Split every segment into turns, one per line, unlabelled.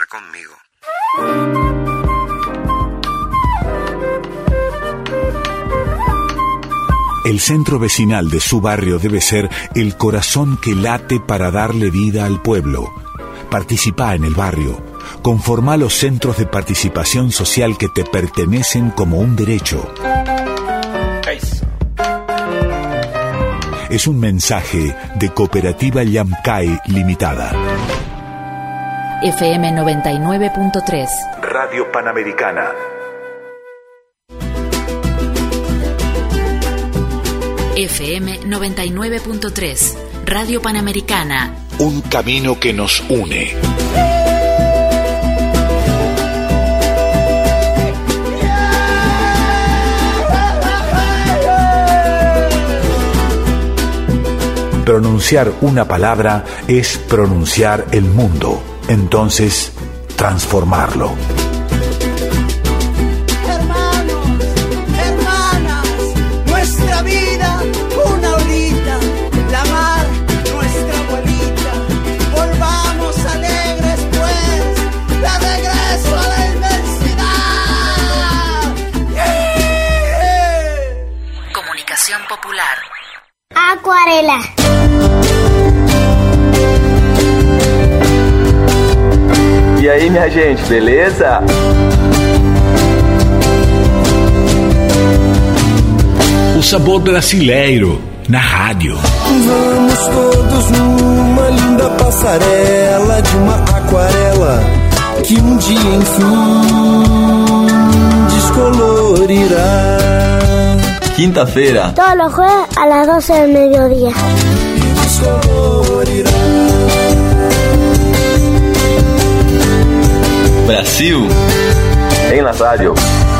conmigo.
El centro vecinal de su barrio debe ser el corazón que late para darle vida al pueblo. Participá en el barrio. Conformá los centros de participación social que te pertenecen como un derecho. Es un mensaje de Cooperativa Llamcay Limitada.
FM 99.3.
Radio Panamericana.
FM 99.3. Radio Panamericana.
Un camino que nos une. Pronunciar una palabra es pronunciar el mundo. Entonces, transformarlo.
Hermanos, hermanas, nuestra vida, una horita, la mar, nuestra abuelita. Volvamos alegres, pues, de regreso a la inmensidad.
Comunicación popular.
Acuarela.
E aí, minha gente, beleza?
O sabor brasileiro na rádio.
Vamos todos numa linda passarela de uma aquarela que um dia, enfim, descolorirá.
Quinta-feira.
Todos los jueves a las 12 del mediodía.
Descolorirá.
Brasil em la rádio.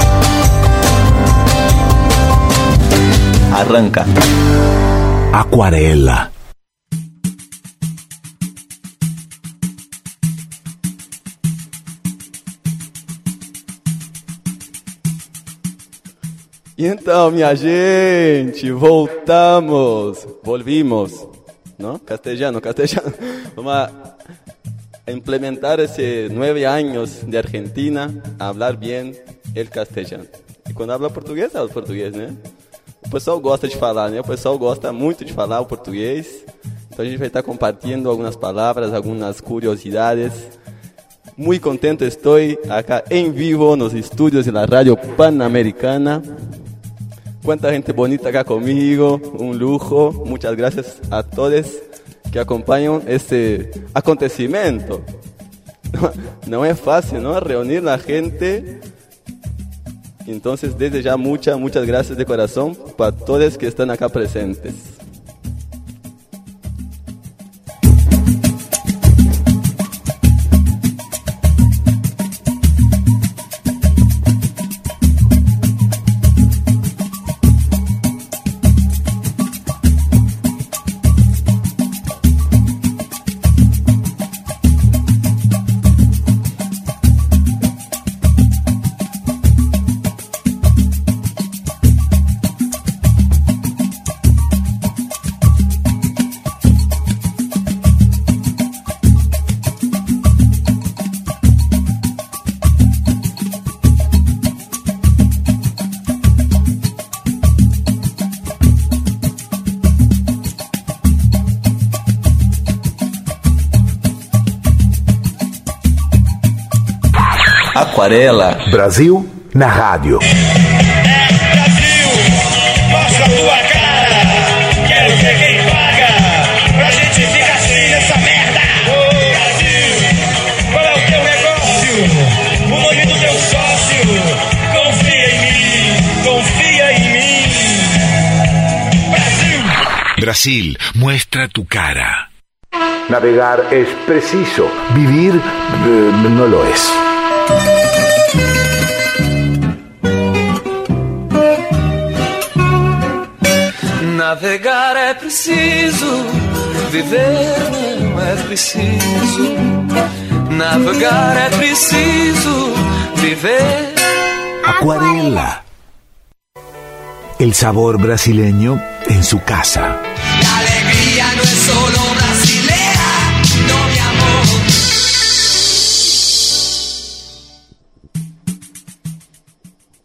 Arranca.
Acuarela.
Então, minha gente, volvimos, ¿no? Castellano. Vamos a implementar ese 9 años de Argentina, a hablar bien el castellano. E quando habla português, habla português, né? O pessoal gosta de falar, né? O pessoal gosta muito de falar o português. Então a gente vai estar compartilhando algumas palavras, algumas curiosidades. Muy contento estoy acá en vivo en los estudios de la Radio Panamericana. Cuánta gente bonita acá conmigo, un lujo. Muchas gracias a todos que acompañan este acontecimiento. No es fácil, ¿no? Reunir la gente. Entonces, desde ya muchas gracias de corazón para todos que están acá presentes. Aquarela.
Brasil na rádio.
Brasil, mostra a tua cara. Quero ver quem paga pra gente ficar assim nessa merda. Brasil, qual é o teu negócio? O nome do teu sócio? Confia em mim. Brasil.
Brasil, muestra tu cara. Navegar es preciso, vivir no lo es.
Navegar é preciso, viver não é preciso. Navegar é preciso, viver.
Acuarela. El sabor brasileño en su casa.
La alegría no es solo brasilera, no mi amor.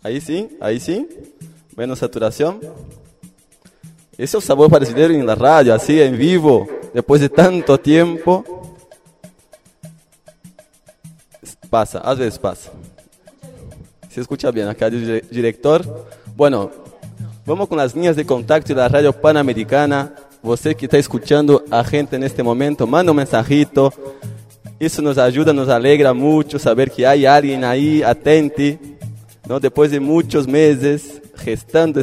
Ahí sí. Menos saturación. Ese es el sabor brasileño en la radio, así en vivo, después de tanto tiempo. Pasa, a veces pasa. Se escucha bien acá el director. Bueno, vamos con las líneas de contacto de la Radio Panamericana. Você que está escuchando a gente en este momento, manda un mensajito. Eso nos ayuda, nos alegra mucho saber que hay alguien ahí atento, ¿no? Después de muchos meses gestando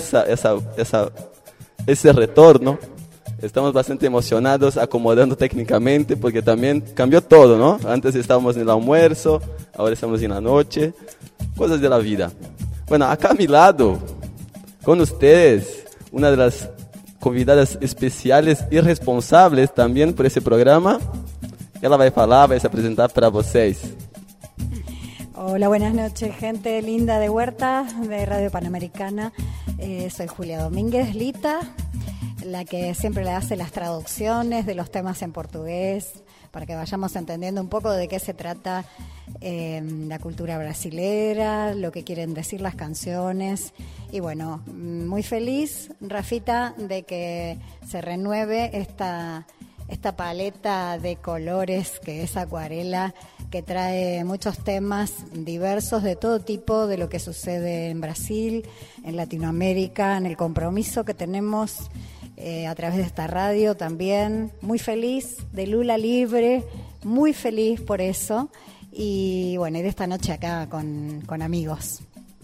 ese retorno. Estamos bastante emocionados, acomodando técnicamente, porque también cambió todo, ¿no? Antes estábamos en el almuerzo, ahora estamos en la noche. Cosas de la vida. Bueno, acá a mi lado, con ustedes, una de las convidadas especiales y responsables también por ese programa. Ela vai falar, vai se apresentar para vocês.
Hola, buenas noches, gente linda de Huerta, de Radio Panamericana. Soy Julia Domínguez Lita, la que siempre le hace las traducciones de los temas en portugués, para que vayamos entendiendo un poco de qué se trata la cultura brasilera, lo que quieren decir las canciones. Y bueno, muy feliz, Rafita, de que se renueve esta paleta de colores que es Acuarela, que trae muchos temas diversos de todo tipo, de lo que sucede en Brasil, en Latinoamérica, en el compromiso que tenemos a través de esta radio también. Muy feliz de Lula Libre, muy feliz por eso. Y bueno, y de esta noche acá con amigos.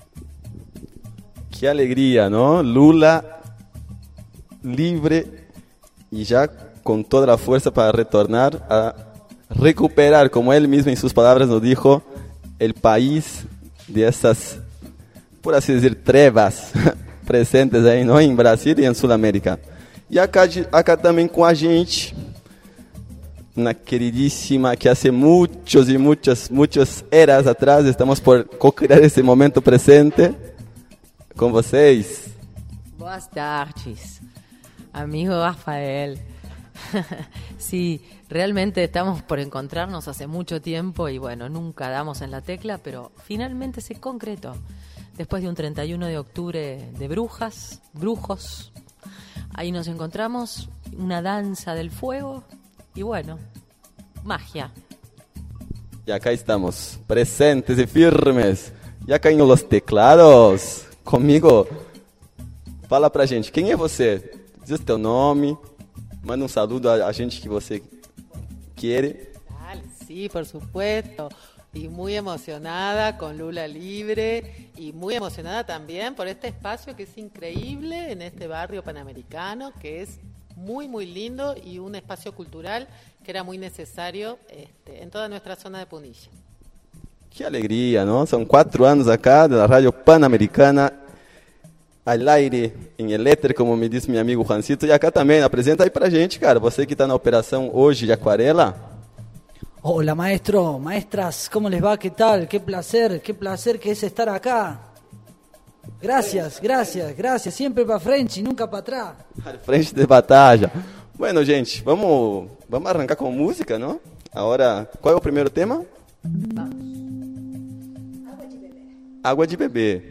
Qué alegría, ¿no? Lula libre y ya con toda la fuerza para retornar a recuperar, como él mismo en sus palabras nos dijo, el país de esas, por así decir, trevas presentes aí, ¿no? En Brasil y en Sudamérica. Y acá también con a gente, una queridísima que hace muchas eras atrás estamos por co-crear ese momento presente con vocês.
Boas tardes, amigo Rafael. Sí, realmente estamos por encontrarnos hace mucho tiempo y bueno, nunca damos en la tecla, pero finalmente se concretó. Después de un 31 de octubre de brujos, ahí nos encontramos, una danza del fuego y bueno, magia.
Y acá estamos, presentes y firmes. E acá em los teclados, comigo, fala pra gente, quem é você? Diz o teu nome, manda un saludo a gente que você quiere.
Sí, por supuesto. Y muy emocionada con Lula Libre y muy emocionada también por este espacio que es increíble en este barrio panamericano, que es muy, muy lindo y un espacio cultural que era muy necesario en toda nuestra zona de Punilla.
Qué alegría, ¿no? Son 4 años acá de la Radio Panamericana, al aire, em elétrico, como me disse meu amigo Juancito. E acá também, apresenta aí pra gente, cara. Você que está na operação hoje de Acuarela.
Hola, maestro, maestras, ¿cómo les va? ¿Qué tal? Qué placer que es estar acá. Gracias, siempre para frente y nunca para atrás.
Al frente de batalha. Bueno, gente, vamos arrancar com música, não? Agora, qual é o primeiro tema? Água de beber.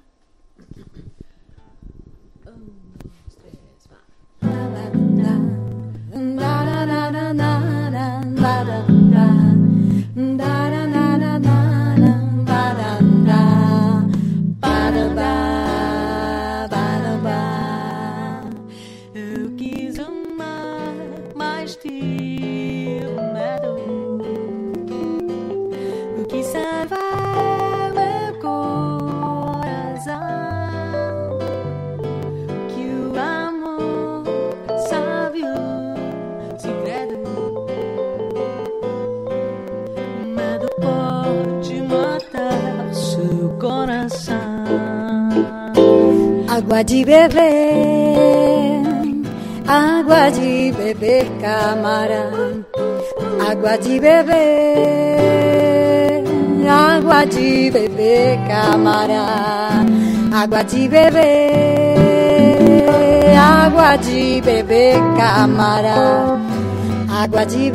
Eu quis amar, mas tive medo. Eu quis salvar meu coração, que o amor sabe o segredo. O medo pode matar seu coração.
Água de beber, camarão. Água de beber, camarão. Água de beber, camarão. Água de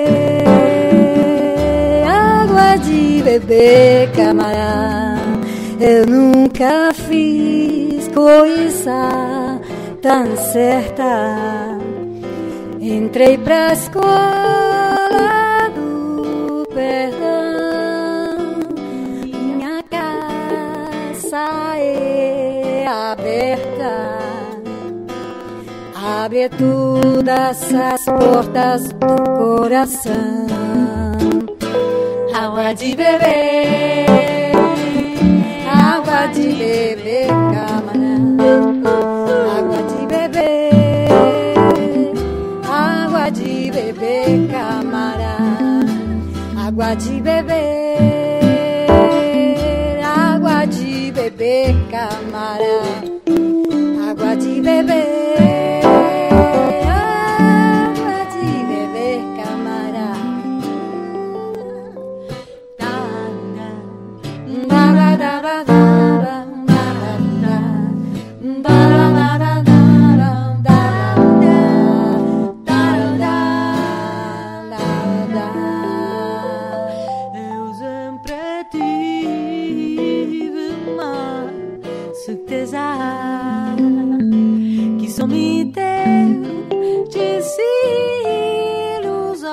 beber, camarão. Eu nunca fiz coisa tão certa. Entrei pra escola do perdão. Minha casa é aberta. Abre todas as portas do coração. Água de beber, água de beber, camarada. Água de beber, água de beber, camarada. Água de beber, água de beber, camarada. Água de beber.
Que só me deu desilusão.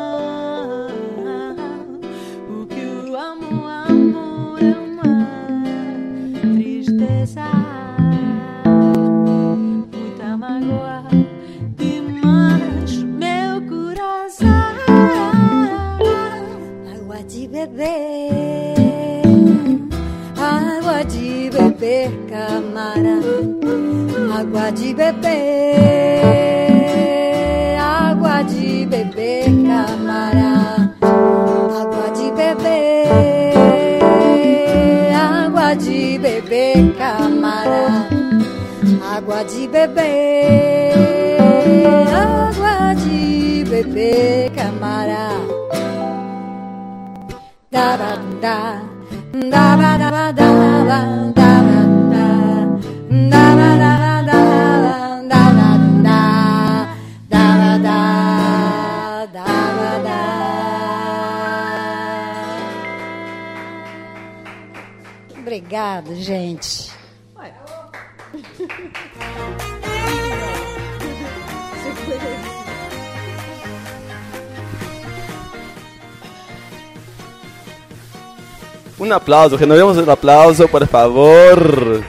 O que o amor é uma tristeza, muita mágoa demais, meu coração.
Água de beber, água de beber, camarada. Água de beber, água de beber, camarada. Água de beber, água de beber, camarada. Água de beber, água de beber, camarada. Da da da da da da da da. Obrigado, gente.
Un aplauso, renovemos el aplauso, por favor.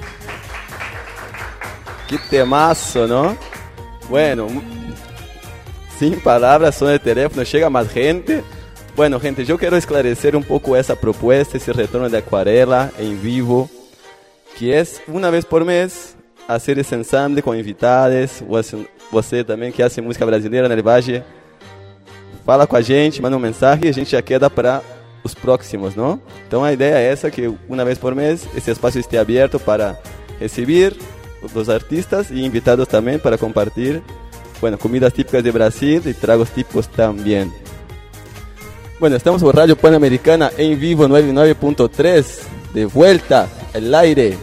Qué temazo, ¿no? Bueno, sin palabras, son el teléfono, llega más gente. Bueno, gente, yo quiero esclarecer un poco esa propuesta, ese retorno de Acuarela en vivo, que es una vez por mes hacer ese ensamble con invitados. Você também que hace música brasileira no Valle, fala com a gente, manda mensagem e a gente já queda para os próximos, não? Então a ideia é essa, que uma vez por mês esse espaço esteja aberto para receber os artistas e invitados também para compartilhar, bueno, comidas típicas de Brasil e tragos típicos também. Bueno, estamos por Radio Panamericana en vivo 99.3, de vuelta al aire,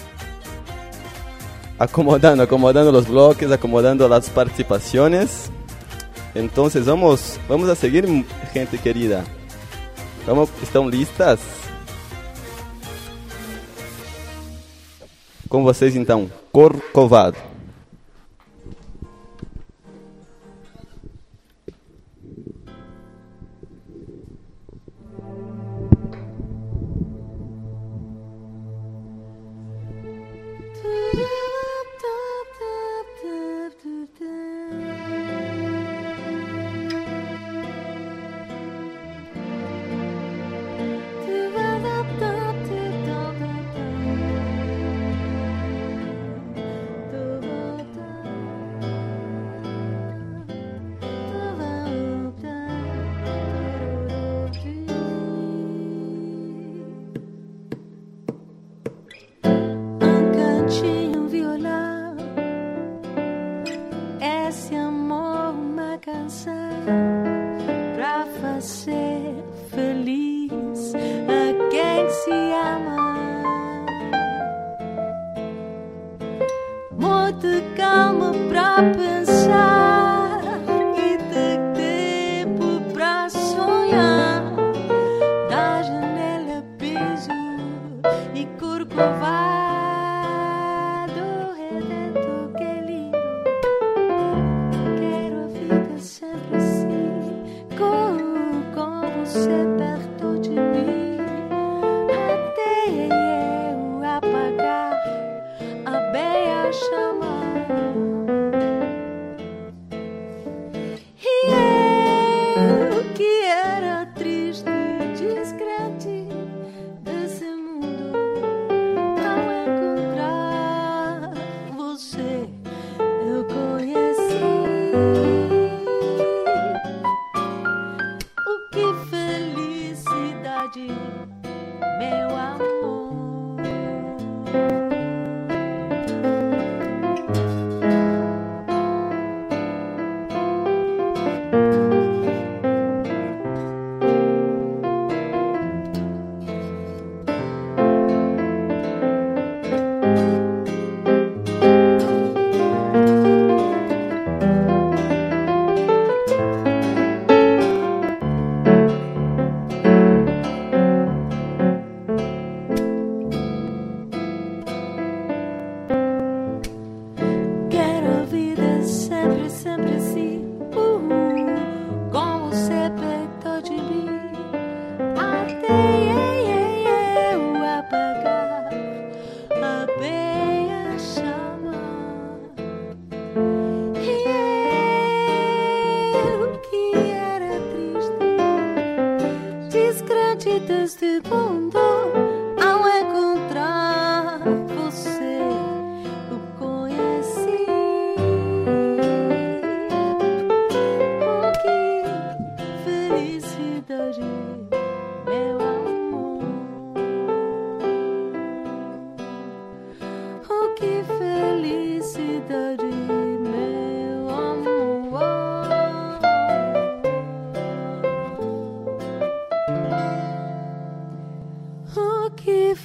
acomodando los bloques, acomodando las participaciones. Entonces vamos a seguir, gente querida. ¿Están listas? Com vocês então, Corcovado.
Do felicidade, meu amor. Deste mundo ao encontrar você o conheci. Oh, que felicidade, meu amor. Oh, que felicidade, meu amor. Oh, que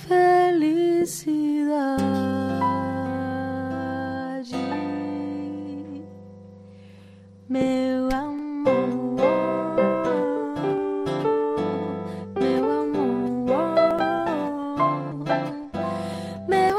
felicidade, meu amor, meu amor, meu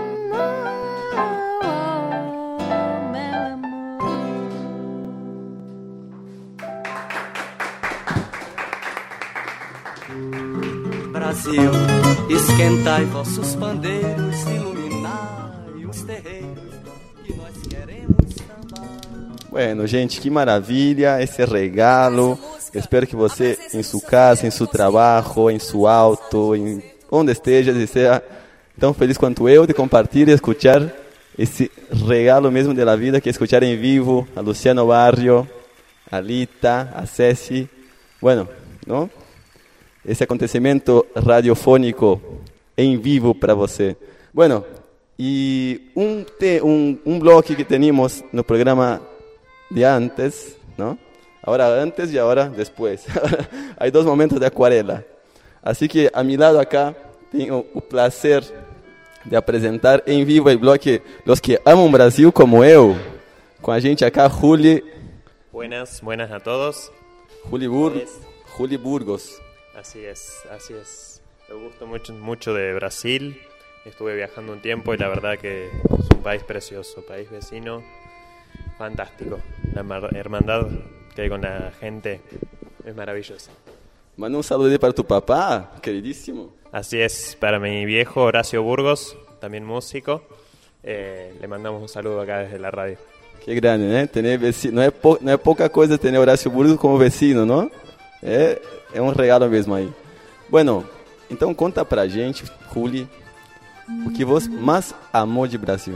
Brasil, esquentai vossos pandeiros, iluminai os terreiros, que nós queremos sambar.
Bueno, gente, que maravilha esse regalo. Espero que você, em sua casa, em seu trabalho, em seu auto, em onde esteja, seja tão feliz quanto eu de compartilhar e escutar esse regalo mesmo da vida, que é escutar em vivo a Luciano Barrio, a Lita, a Ceci. Bueno, ¿no? Esse acontecimento radiofônico em vivo para você. Bueno, e um bloque que teníamos no programa de antes, ¿no? Ahora antes y ahora después. Hay dos momentos de acuarela. Así que a mi lado acá tengo el placer de apresentar en vivo el bloque Los que amam Brasil como eu. Con a gente acá, Juli.
Buenas a todos.
Juli Burgos.
Así es. Me gusta mucho de Brasil. Estuve viajando un tiempo y la verdad que es un país precioso, país vecino, fantástico. La hermandad que hay con la gente es maravillosa.
Manda un saludo para tu papá, queridísimo.
Así es, para mi viejo Horacio Burgos, también músico. Le mandamos un saludo acá desde la radio.
Qué grande, ¿eh? Tener vecino, no es poca cosa tener Horacio Burgos como vecino, ¿no? É um regalo mesmo aí. Bueno, então conta pra gente, Juli, o que você mais amou de Brasil.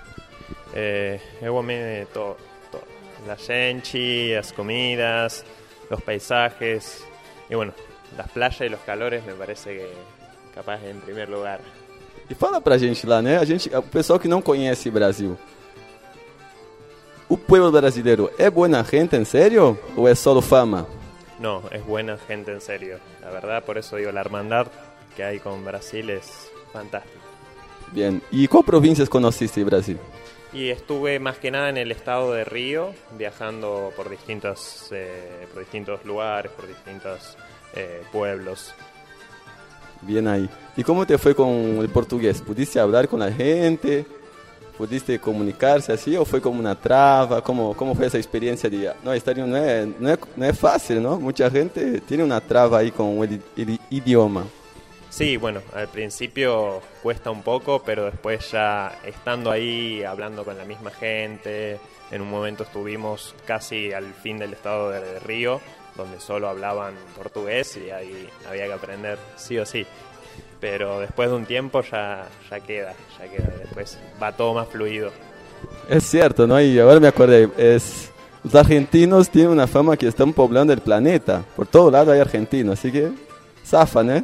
Eu amei todo. La gente, las comidas, los paisajes y bueno, las playas y los calores me parece que capaz en primer lugar.
E fala pra gente lá, né? O pessoal que não conhece Brasil. O povo brasileiro é boa gente, en serio? Ou é solo fama?
No, es buena gente en serio. La verdad, por eso digo, la hermandad que hay con Brasil es fantástica.
Bien, ¿y qué provincias conociste de Brasil?
Y estuve más que nada en el estado de Río, viajando por distintos lugares, por distintos pueblos.
Bien ahí. ¿Y cómo te fue con el portugués? ¿Pudiste hablar con la gente? ¿Pudiste comunicarse así o fue como una traba? ¿Cómo fue esa experiencia de no, estar no es fácil, ¿no? Mucha gente tiene una traba ahí con el idioma.
Sí, bueno, al principio cuesta un poco, pero después ya estando ahí, hablando con la misma gente, en un momento estuvimos casi al fin del estado de Río, donde solo hablaban portugués y ahí había que aprender sí o sí. Pero después de un tiempo ya queda, después va todo más fluido.
Es cierto, ¿no? Y ahora me acordé, los argentinos tienen una fama que están poblando el planeta, por todo lado hay argentinos, así que zafa, né?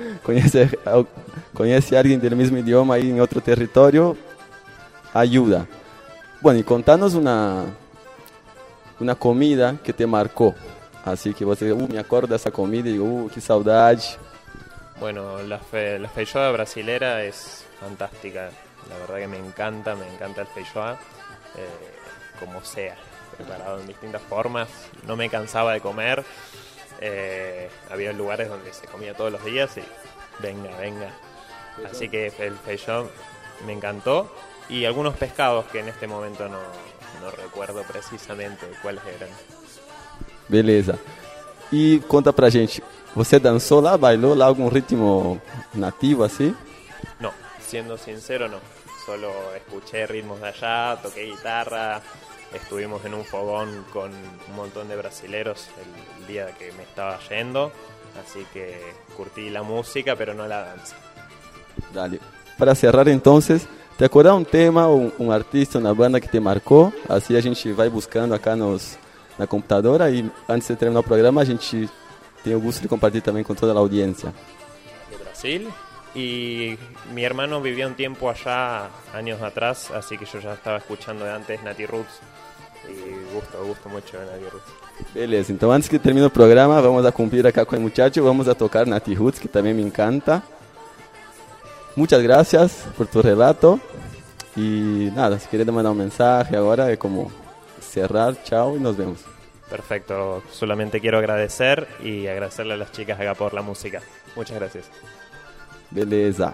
Conhece alguém do mesmo idioma aí em outro território, ajuda. Bueno, e contanos uma comida que te marcou. Assim que você, me acordo dessa comida e digo, que saudade.
Bueno, la feijoada brasilera es fantástica. La verdad que me encanta el feijoada, como sea, preparado en distintas formas. No me cansaba de comer. Había lugares donde se comía todos los días y venga. Así que el feijoada me encantó. Y algunos pescados que en este momento no recuerdo precisamente cuáles eran.
Beleza. E conta pra gente, você dançou lá, bailou lá algum ritmo nativo assim?
No, siendo sincero no. Solo escuché ritmos de allá, toqué guitarra, estuvimos en un fogón con un montón de brasileros el día que me estaba yendo, así que curtí la música, pero no la danza.
Dale. Para cerrar entonces, te acuerdas um tema, um artista, uma banda que te marcou? Assim a gente vai buscando acá na computadora e antes de terminar o programa a gente tem o gusto de compartilhar também com toda a audiência.
De Brasil. Y mi hermano vivía un tiempo allá, años atrás, así que yo ya estaba escuchando de antes Nati Roots y gusto mucho de Nati Roots.
Beleza, então antes que termine o programa, vamos a cumprir acá com o muchacho, vamos a tocar Nati Roots, que também me encanta. Muchas gracias por tu relato y nada, si quieres mandar un mensaje ahora es como cerrar, chao y nos vemos.
Perfecto, solamente quiero agradecer y agradecerle a las chicas acá por la música. Muchas gracias.
Beleza.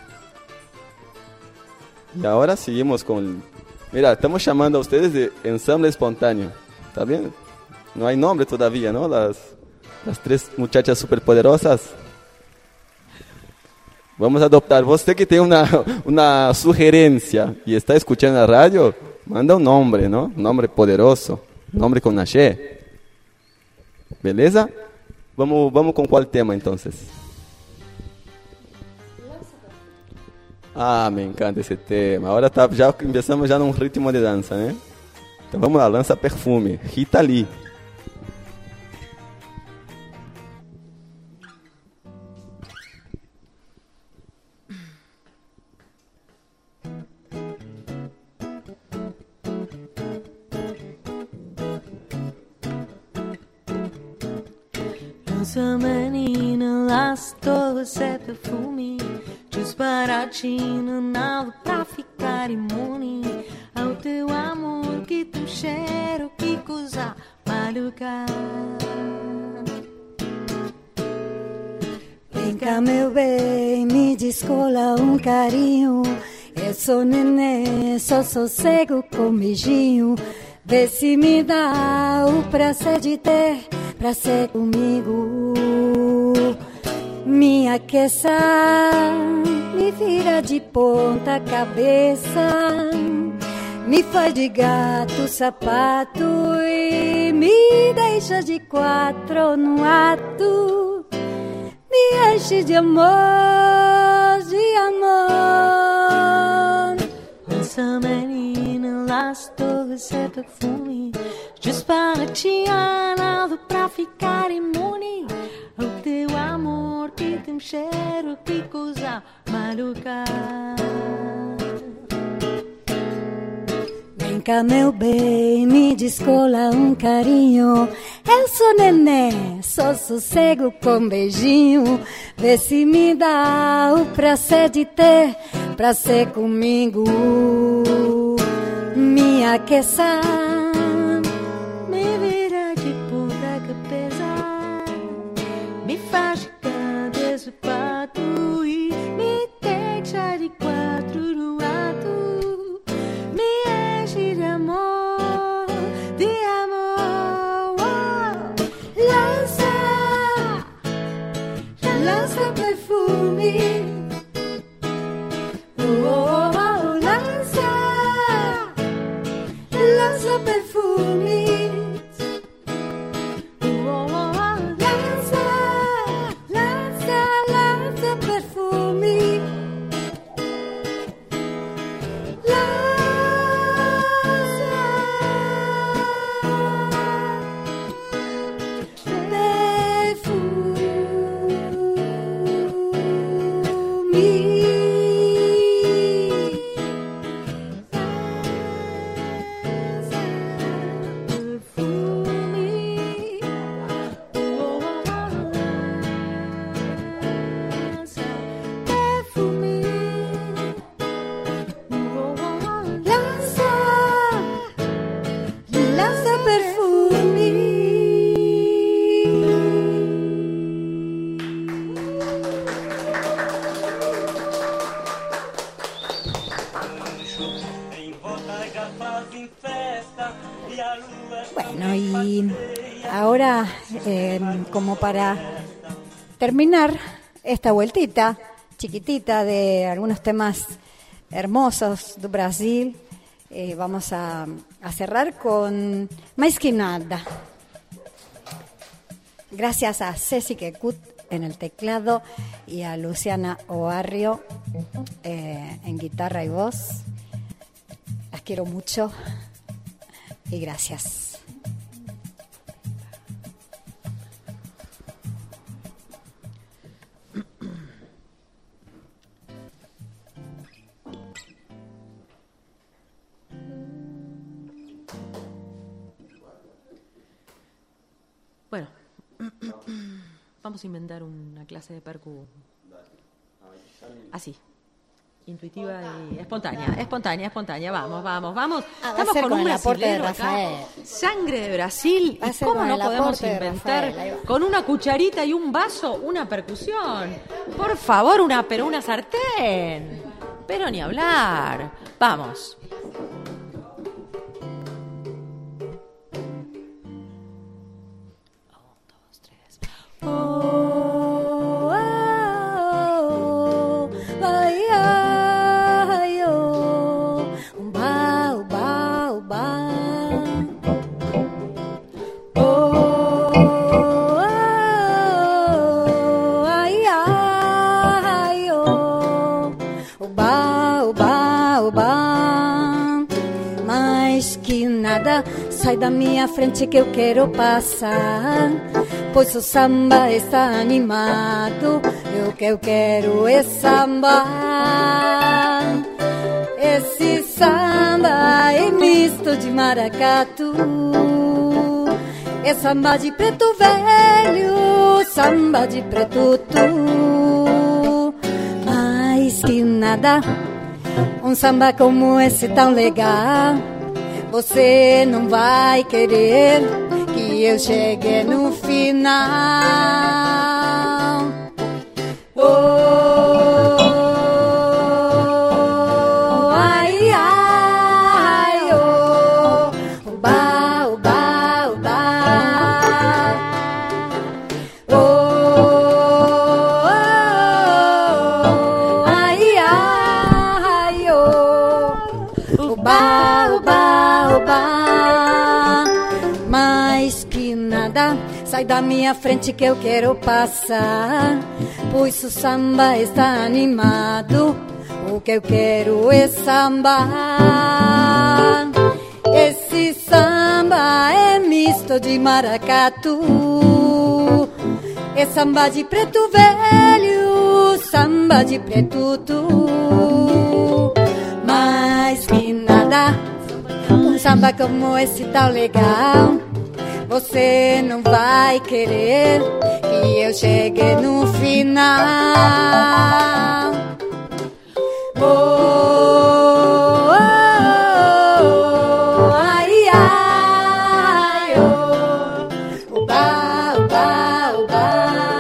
E agora seguimos com... Mira, estamos chamando a ustedes de Ensamble Espontâneo. ¿Está bien? No hay nombre todavía, ¿no? Las tres muchachas superpoderosas. Vamos a adoptar. Você que tem uma sugerência e está escuchando a rádio, manda um nome, ¿no? Um nome poderoso. Um nome com axé. Beleza? Vamos com qual tema, então? Ah, me encanta esse tema. Agora já começamos já num ritmo de dança, né? Então vamos lá, lança perfume. Rita Lee.
Lança, menina, laço todo esse perfume. Desbaratina nada pra ficar imune ao teu amor, que teu cheiro, que coisa maluca.
Vem cá, meu bem, me descola um carinho. Eu sou neném, só sossego com beijinho. Vê se me dá o prazer de ter prazer comigo. Me aqueça, me vira de ponta cabeça, me faz de gato sapato e me deixa de quatro no ato. Me enche de amor, de amor.
Lança, menina, laço todo esse perfume. Dispara-te nada pra ficar imune ao teu amor, que tem um cheiro, que coisa maluca.
Vem cá, meu bem, me descola um carinho. Eu sou neném, só sossego com beijinho. Vê se me dá o prazer de ter prazer comigo. Me aqueça,
me vira de ponta cabeça, me faz ficar de sapato e me deixa de quatro no ato. Me enche de amor, de amor.
Lança, lança perfume. Lança, lança perfume. Bueno, y ahora, como para terminar esta vueltita chiquitita de algunos temas hermosos de Brasil, vamos a cerrar con Mais Que Nada. Gracias a Ceci Quecut en el teclado y a Luciana Oarrio en guitarra y voz. Las quiero mucho y gracias.
Bueno, vamos a inventar una clase de percu así, intuitiva y espontánea. Vamos. Estamos con un brasilero acá, sangre de Brasil. ¿Y cómo no podemos inventar con una cucharita y un vaso una percusión? Por favor, una sartén. Pero ni hablar. Vamos.
Sai da minha frente que eu quero passar, pois o samba está animado, e o que eu quero é sambar. Esse samba é misto de maracatu, é samba de preto velho, samba de preto tu. Mais que nada, um samba como esse tão legal, você não vai querer que eu chegue no final. Ai, ai, oh, uba, uba, uba. Ai, ai, oh, uba, uba. Mais que nada, sai da minha frente que eu quero passar, pois o samba está animado, o que eu quero é sambar. Esse samba é misto de maracatu, é samba de preto velho, samba de preto tu. Mais que nada, um samba como esse tão legal, você não vai querer que eu chegue no final. Ai, ai, oh, uba, uba, uba.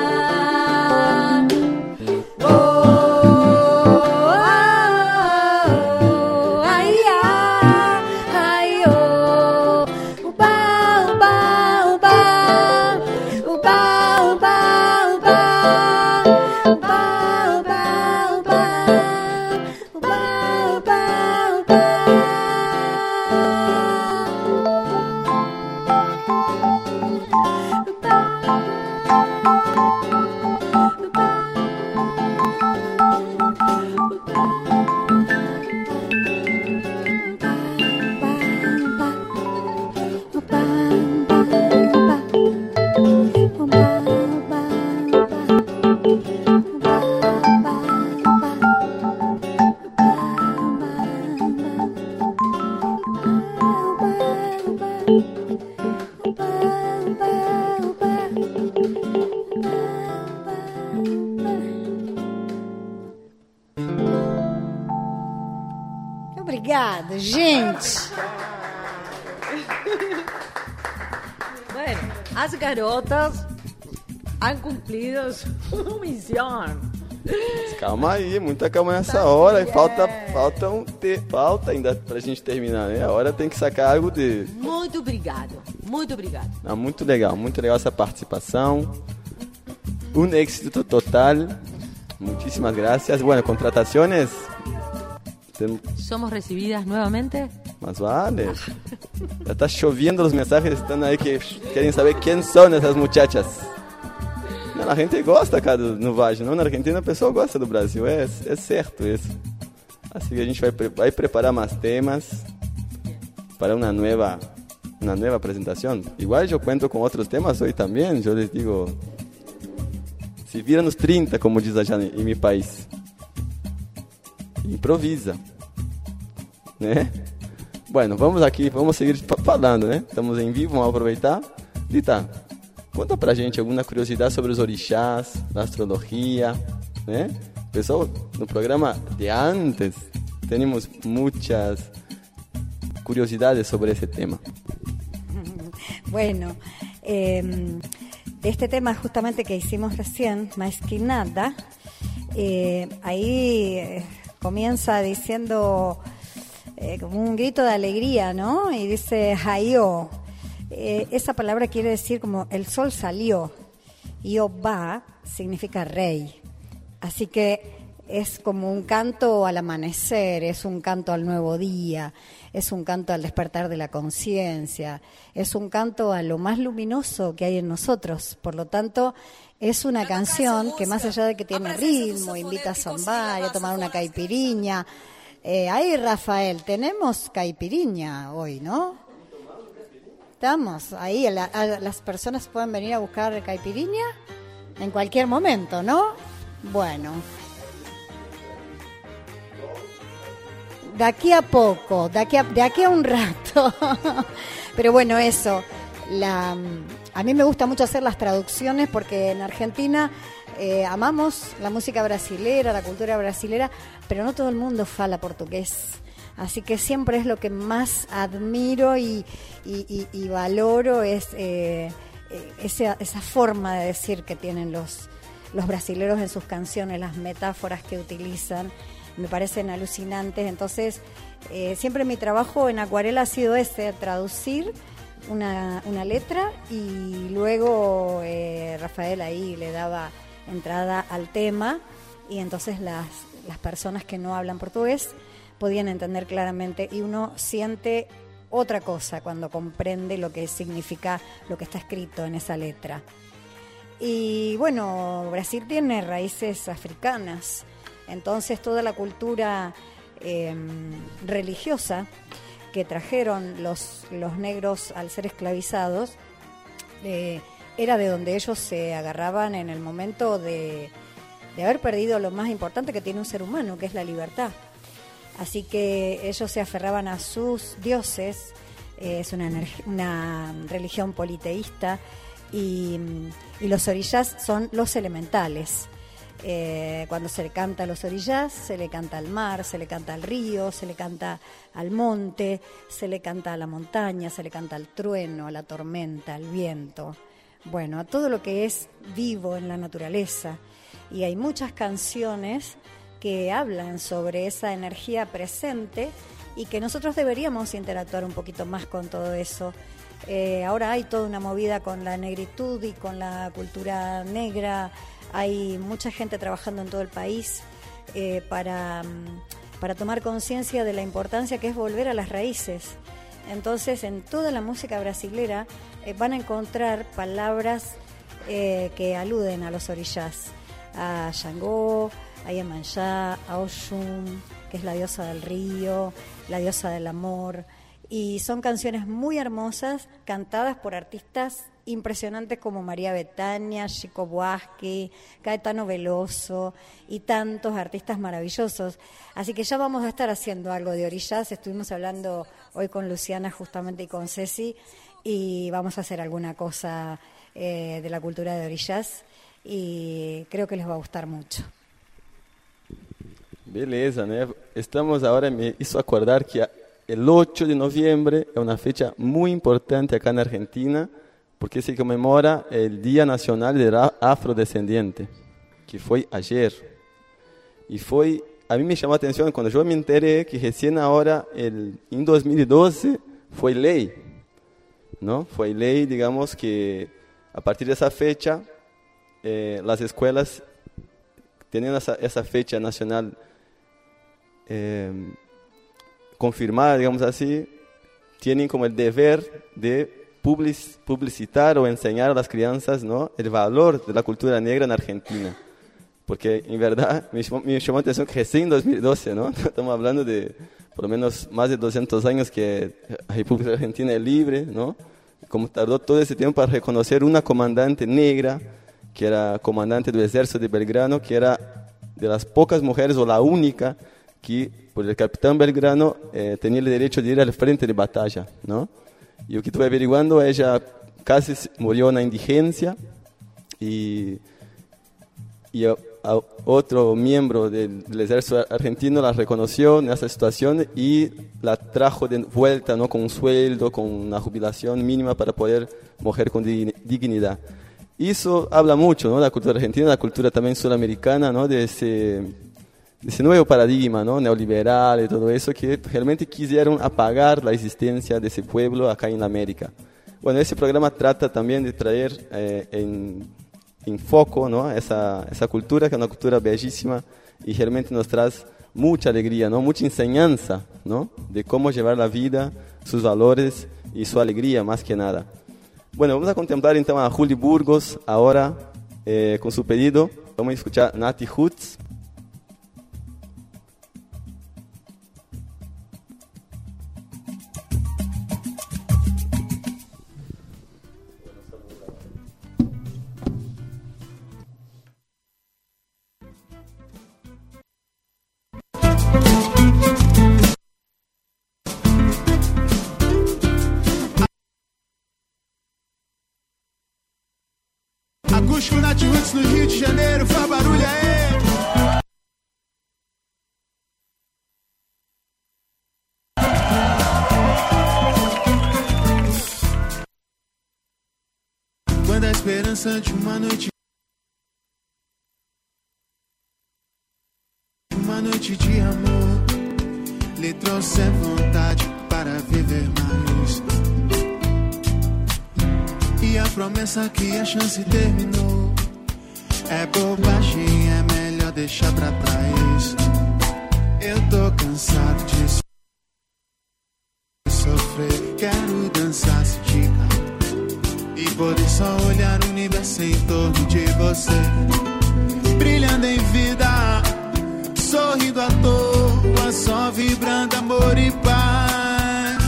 Obrigada, gente.
Bueno, as garotas han cumplido su misión.
Calma aí, muita calma nessa hora. E falta ainda pra gente terminar, né? A hora tem que sacar algo de...
Muito obrigado, muito obrigado.
Ah, muito legal essa participação. Un éxito total. Muchísimas gracias. Bueno, contrataciones.
¿Somos recibidas nuevamente?
Más vale. Ya está lloviendo los mensajes, están ahí que quieren saber quién son esas muchachas. A gente gosta, cara, no Vagem, não? Na Argentina, o pessoal gosta do Brasil, é certo isso. Assim que a gente vai preparar mais temas para uma nova apresentação. Igual eu cuento com outros temas hoje também, eu les digo, se vira nos 30, como diz allá em meu país. Improvisa, né? Bueno, vamos seguir falando, né? Estamos em vivo, vamos aproveitar. Lita, conta pra gente alguma curiosidade sobre os orixás, a astrologia, né? Pessoal, no programa de antes, temos muitas curiosidades sobre esse tema.
Bueno, este tema justamente que hicimos recién, más que nada, ahí comienza diciendo como un grito de alegría, ¿no? Y dice Hayo. Esa palabra quiere decir como el sol salió. Yoba significa rey. Así que es como un canto al amanecer, es un canto al nuevo día, es un canto al despertar de la conciencia, es un canto a lo más luminoso que hay en nosotros. Por lo tanto, es una canción que más allá de que tiene ritmo, invita a zambar, a tomar una caipiriña. Ahí, Rafael, tenemos caipiriña hoy, ¿no? Estamos ahí, las personas pueden venir a buscar caipiriña en cualquier momento, ¿no? Bueno. De aquí a poco, de aquí a un rato. Pero bueno, eso. A mí me gusta mucho hacer las traducciones porque en Argentina amamos la música brasilera, la cultura brasilera, pero no todo el mundo fala portugués. Así que siempre es lo que más admiro y valoro es esa forma de decir que tienen los brasileros en sus canciones, las metáforas que utilizan. Me parecen alucinantes. Entonces, siempre mi trabajo en Acuarela ha sido traducir una letra y luego Rafael ahí le daba entrada al tema y entonces las personas que no hablan portugués podían entender claramente y uno siente otra cosa cuando comprende lo que significa lo que está escrito en esa letra. Y bueno, Brasil tiene raíces africanas. Entonces toda la cultura religiosa que trajeron los negros al ser esclavizados era de donde ellos se agarraban en el momento de haber perdido lo más importante que tiene un ser humano, que es la libertad. Así que ellos se aferraban a sus dioses, es una religión politeísta y los orishás son los elementales. Cuando se le canta a los orishás, se le canta al mar, se le canta al río, se le canta al monte, se le canta a la montaña, se le canta al trueno, a la tormenta, al viento. Bueno, a todo lo que es vivo en la naturaleza. Y hay muchas canciones que hablan sobre esa energía presente y que nosotros deberíamos interactuar un poquito más con todo eso. Ahora hay toda una movida con la negritud y con la cultura negra. Hay mucha gente trabajando en todo el país para tomar conciencia de la importancia que es volver a las raíces. Entonces, en toda la música brasilera van a encontrar palabras que aluden a los orishás, a Xangô, a Iemanjá, a Oxum, que es la diosa del río, la diosa del amor. Y son canciones muy hermosas, cantadas por artistas impresionantes como María Bethânia, Chico Buarque, Caetano Veloso y tantos artistas maravillosos. Así que ya vamos a estar haciendo algo de orishás. Estuvimos hablando hoy con Luciana justamente y con Ceci y vamos a hacer alguna cosa de la cultura de orishás y creo que les va a gustar mucho.
Beleza, né? Estamos agora me hizo acordar que el 8 de noviembre es una fecha muy importante acá en Argentina porque se conmemora el Día Nacional del Afrodescendiente, que fue ayer. Y a mí me llamó la atención cuando yo me enteré que recién ahora, en 2012, fue ley, ¿no? Fue ley, digamos, que a partir de esa fecha, las escuelas tenían esa fecha nacional confirmada, digamos así, tienen como el deber de publicitar o enseñar a las crianzas, ¿no?, el valor de la cultura negra en Argentina. Porque en verdad me llamó la atención que recién en 2012, ¿no? Estamos hablando de por lo menos más de 200 años que la República Argentina es libre, ¿no? Como tardó todo ese tiempo para reconocer una comandante negra, que era comandante del ejército de Belgrano, que era de las pocas mujeres o la única que, por el capitán Belgrano, tenía el derecho de ir al frente de batalla, ¿no? Y lo que estuve averiguando, ella casi murió en la indigencia y a otro miembro del ejército argentino la reconoció en esa situación y la trajo de vuelta, ¿no?, con un sueldo, con una jubilación mínima para poder morir con dignidad. Y eso habla mucho, ¿no?, de la cultura argentina, de la cultura también sudamericana, ¿no?, de ese nuevo paradigma, ¿no?, neoliberal y todo eso, que realmente quisieron apagar la existencia de ese pueblo acá en América. Bueno, ese programa trata también de traer en foco, ¿no?, esa cultura, que es una cultura bellísima y realmente nos trae mucha alegría, ¿no?, mucha enseñanza, ¿no?, de cómo llevar la vida, sus valores y su alegría más que nada. Bueno, vamos a contemplar entonces a Juli Burgos ahora con su pedido. Vamos a escuchar Nati Hoots.
Acústico Nati Roots no Rio de Janeiro, faz barulho aí. Quando a esperança de uma noite de amor lhe trouxe vontade para viver mais. E a promessa que a chance terminou é bobagem, é melhor deixar pra trás. Eu tô cansado de sofrer, quero dançar, se esticar e poder só olhar o universo em torno de você, brilhando em vida, sorrindo à toa, só vibrando amor e paz.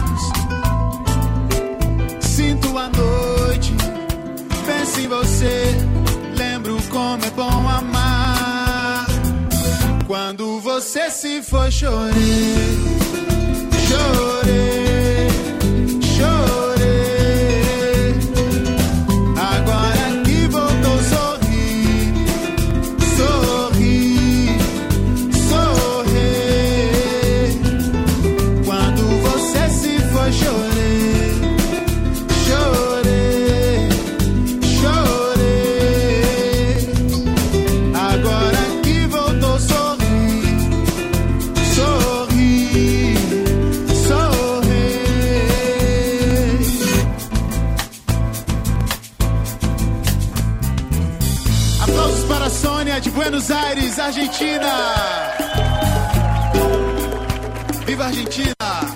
Sinto a noite, penso em você, lembro como é bom amar. Quando você se foi, chorei, chorei, chorei. Agora que voltou, sorri, sorri, sorri. Quando você se foi, chorei, chorei, chorei. Agora que voltou, sorri, sorri, sorri. Aplausos para a Sônia de Buenos Aires, Argentina. Viva a Argentina!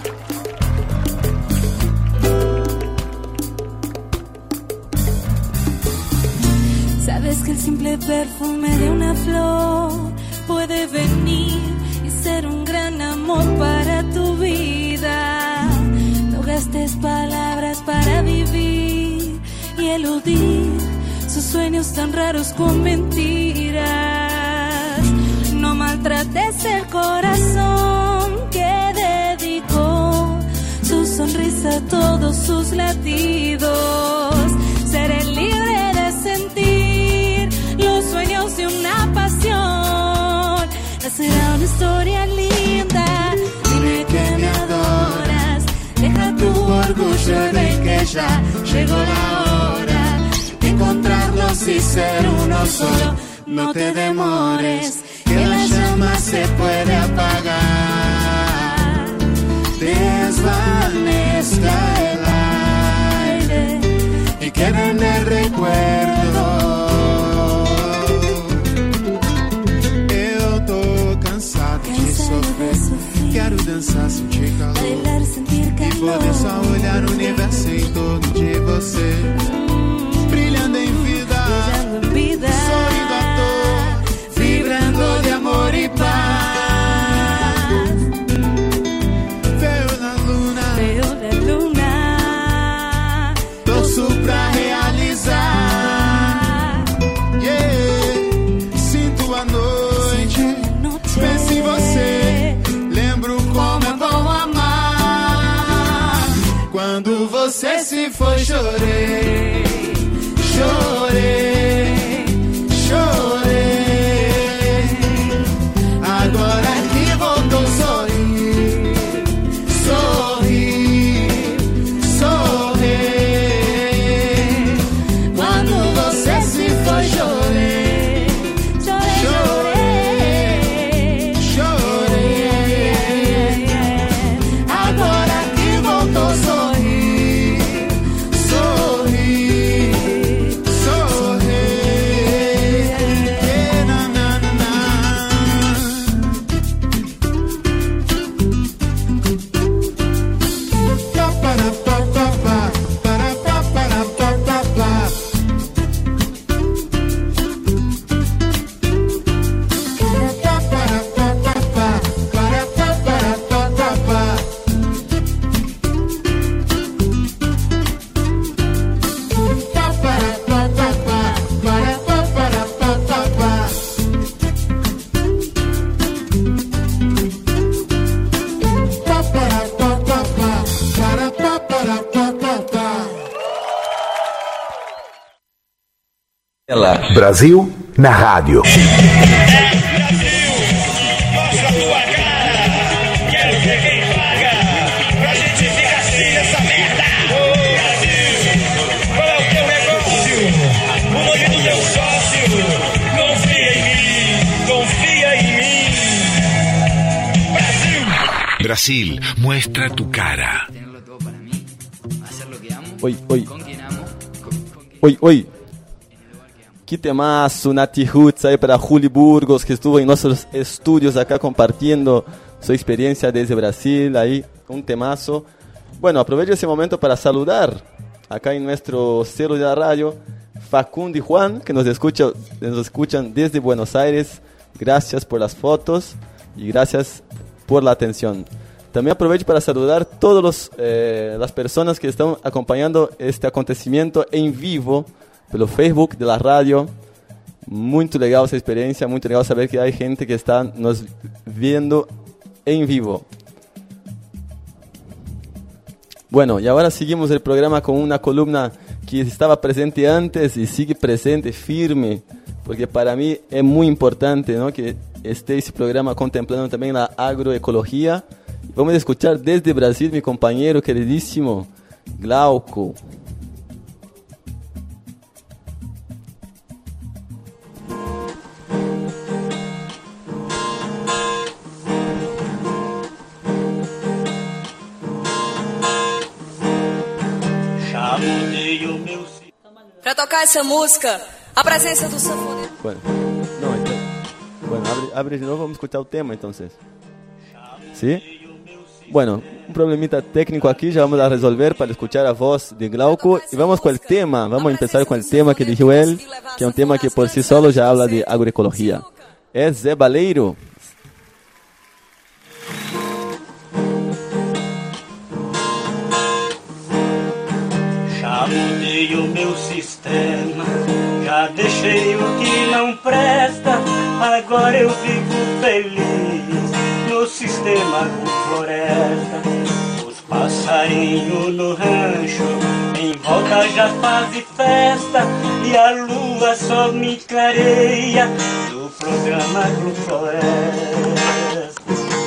Sabes que el simple perfume de una flor puede venir y ser un gran amor para tu vida. No gastes palabras para vivir y eludir sus sueños tan raros con mentiras. No maltrates el corazón que dedicó su sonrisa a todos sus latidos. Seré libre de sentir los sueños de una pasión. Nacerá una historia linda. Dime que me adoras. Deja tu orgullo y ven que ya llegó la hora de encontrarlos y ser uno solo. No te demores, que las llamas
se puede apagar. Desvanezca el aire y quede en el recuerdo. Eu tô cansado de sofrer. Quero dançar, sentir calor e poder só olhar o universo em torno de você, brilhando em vida, sorrindo à toa, vibrando de amor e paz. Veio na luna, torço pra realizar. Yeah. Sinto a noite, penso em você, lembro como é bom amar. Quando você se foi, chorei, chorei, chorei. Agora que voltou, sorri, sorri, sorri. Quando você se foi, chorei, chorei, chorei. Agora que voltou, sorri, sorri, sorri. Na, na, na. Pa, para, pa, pa, pa. Para, pa, para, pa, pa, pa. Pa, para, pa, pa, pa. Para, pa, para, pa, pa, pa. Pa, para, pa, pa, pa. Para, pa, para, pa, pa, pa. Pa, para, pa, pa, pa. Para, pa, para, pa, pa, pa.
Brasil na rádio.
Mostra a tua cara, quero ver quem paga pra gente ficar assim nessa merda. Brasil, qual é o teu negócio? O nome do teu sócio? Confia em mim, confia em mim. Brasil.
Brasil, muestra tu cara.
Oi, oi. Oi, oi. Que temazo, Nati Roots ahí para Juli Burgos, que estuvo en nuestros estudios acá compartiendo su experiencia desde Brasil, ahí un temazo. Bueno, aprovecho ese momento para saludar acá en nuestro celo de la radio, Facundo y Juan, que nos escuchan desde Buenos Aires. Gracias por las fotos y gracias por la atención. También aprovecho para saludar todas las personas que están acompañando este acontecimiento en vivo pelo Facebook de la radio. Muito legal essa experiência, muito legal saber que há gente que está nos vendo em vivo. Bueno, y ahora seguimos el programa con una columna que estaba presente antes y sigue presente, firme, porque para mí es muy importante, ¿no?, que esté ese programa contemplando también la agroecología. Vamos a escuchar desde Brasil mi compañero queridísimo Glauco.
Para tocar essa música, a presença do sanfoneiro.
Bueno, abre de novo, vamos escuchar el tema entonces. ¿Sí? Bueno, un problemita técnico aquí, ya vamos a resolver para escuchar a voz de Glauco. Y vamos con el tema, vamos a empezar con el tema que dijo él, que es un tema que por sí solo ya habla de agroecología. Es Zé Baleiro.
Já mudei o meu sistema, já deixei o que não presta. Agora eu vivo feliz no sistema agrofloresta. Os passarinhos no rancho em volta já fazem festa, e a lua só me clareia do programa Agrofloresta.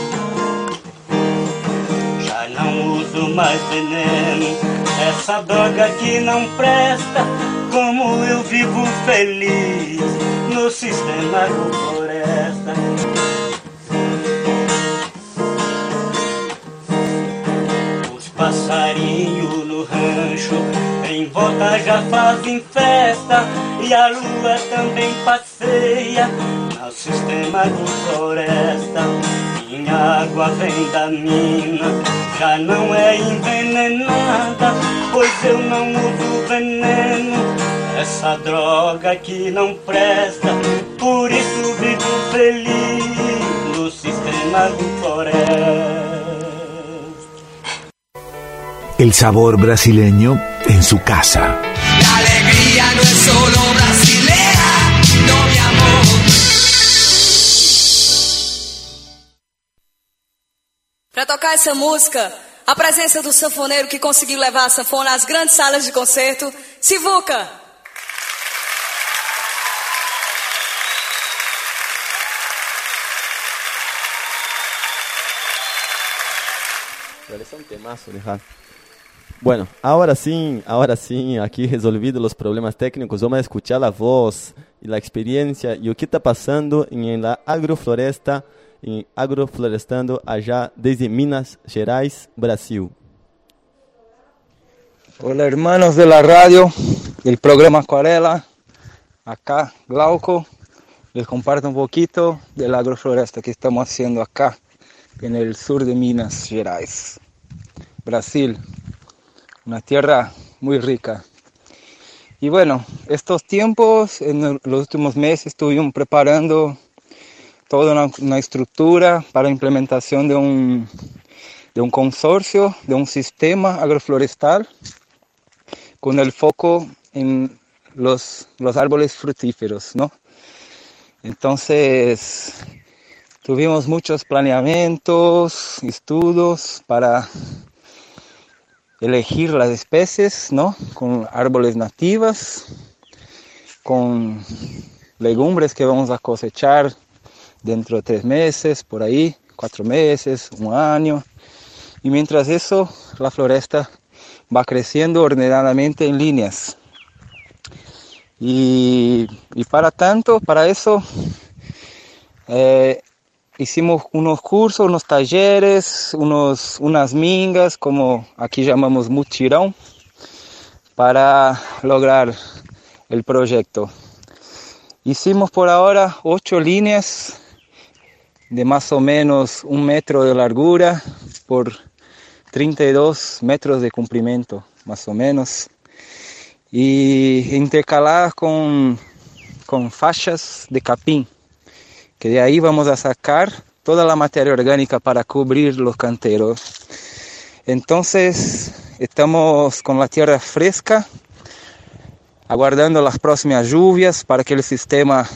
Já não uso mais veneno, essa droga que não presta. Como eu vivo feliz no sistema agrofloresta. em volta já fazem festa e a lua também passeia no sistema agrofloresta. Minha água vem da mina, já não é envenenada, pois eu não uso veneno, essa droga que não presta. Por isso vivo feliz no sistema agrofloresta.
El sabor brasileño en su casa.
La alegría no es solo brasilera, no mi amor.
Para tocar essa música, a presença do sanfoneiro que conseguiu levar a sanfona às grandes salas de concerto, Sivuca.
Es un temazo, dejar. Bueno, ahora sí, aquí resolvidos los problemas técnicos, vamos a escuchar la voz y la experiencia y lo que está pasando en la agrofloresta, en agroflorestando allá desde Minas Gerais, Brasil.
Hola hermanos de la radio, del programa Acuarela, acá Glauco, les comparto un poquito de la agrofloresta que estamos haciendo acá en el sur de Minas Gerais, Brasil. Una tierra muy rica. Y bueno, estos tiempos, en los últimos meses, estuvimos preparando toda una estructura para la implementación de un consorcio, de un sistema agroflorestal, con el foco en los árboles fructíferos, ¿no? Entonces, tuvimos muchos planeamientos, estudios para elegir las especies, ¿no? Con árboles nativas, con legumbres que vamos a cosechar dentro de 3 meses, por ahí, 4 meses, 1 año. Y mientras eso, la floresta va creciendo ordenadamente en líneas. Y para eso, hicimos unos cursos, unos talleres, unas mingas, como aquí llamamos mutirão, para lograr el proyecto. Hicimos por ahora 8 líneas de más o menos 1 metro de largura por 32 metros de comprimento, más o menos, y intercaladas con fachas de capim, que de ahí vamos a sacar toda la materia orgánica para cubrir los canteros. Entonces, estamos con la tierra fresca, aguardando las próximas lluvias para que el sistema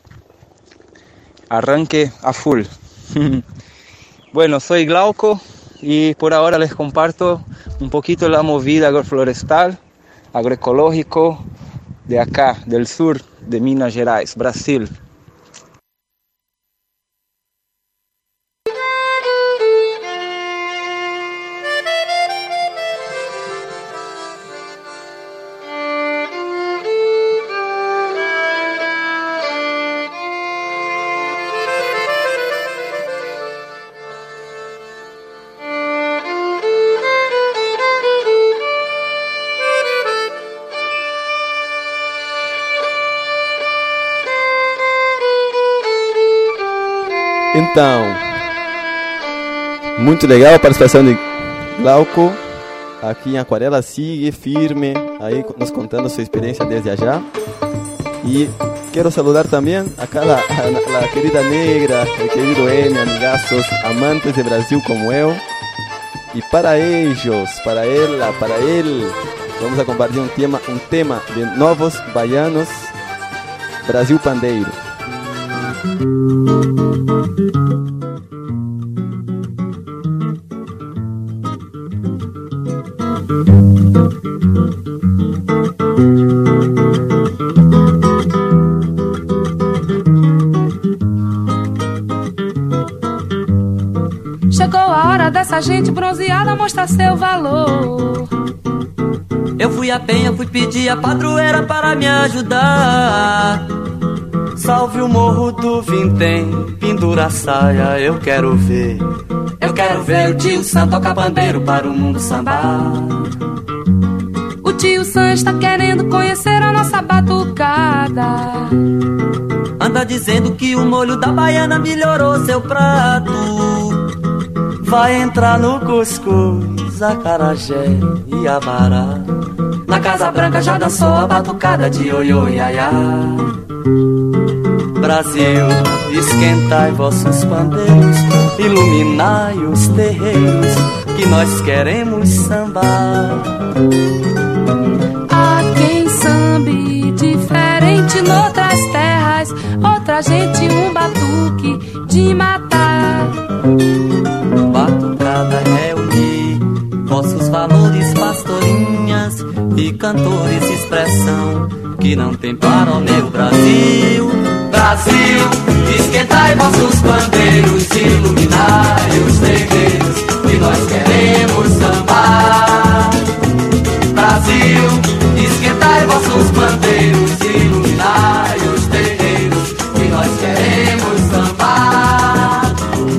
arranque a full. Bueno, soy Glauco y por ahora les comparto un poquito la movida agroflorestal, agroecológico de acá, del sur de Minas Gerais, Brasil.
Então, muito legal a participação de Glauco aqui em Acuarela, sigue firme, aí nos contando sua experiência desde allá. E quero saludar também acá a querida Negra, el querido M, amigazos, amantes de Brasil como eu. E para ellos, para ela, para ele, vamos a compartir um tema de Novos Baianos, Brasil Pandeiro.
Chegou a hora dessa gente bronzeada mostrar seu valor.
Eu fui a Penha, fui pedir a padroeira para me ajudar. Salve o morro do Vintém, pendura a saia, eu quero ver. Eu quero ver o tio Sam tocar pandeiro para o mundo sambar. O
tio Sam está querendo conhecer a nossa batucada.
Anda dizendo que o molho da baiana melhorou seu prato. Vai entrar no cuscuz, acarajé e abará. Na Casa Branca já dançou a batucada de ioiô iaiá. Brasil, esquentai vossos pandeiros, iluminai os terreiros, que nós queremos sambar.
Há quem sambe diferente noutras terras, outra gente um batuque de matar.
Batucada reunir vossos valores, pastorinhas e cantores, expressão que não tem para o meu Brasil. Brasil, esquentai vossos bandeiros, iluminai os terreiros, que nós queremos sambar. Brasil, esquentai vossos bandeiros, iluminai os terreiros, que nós queremos sambar.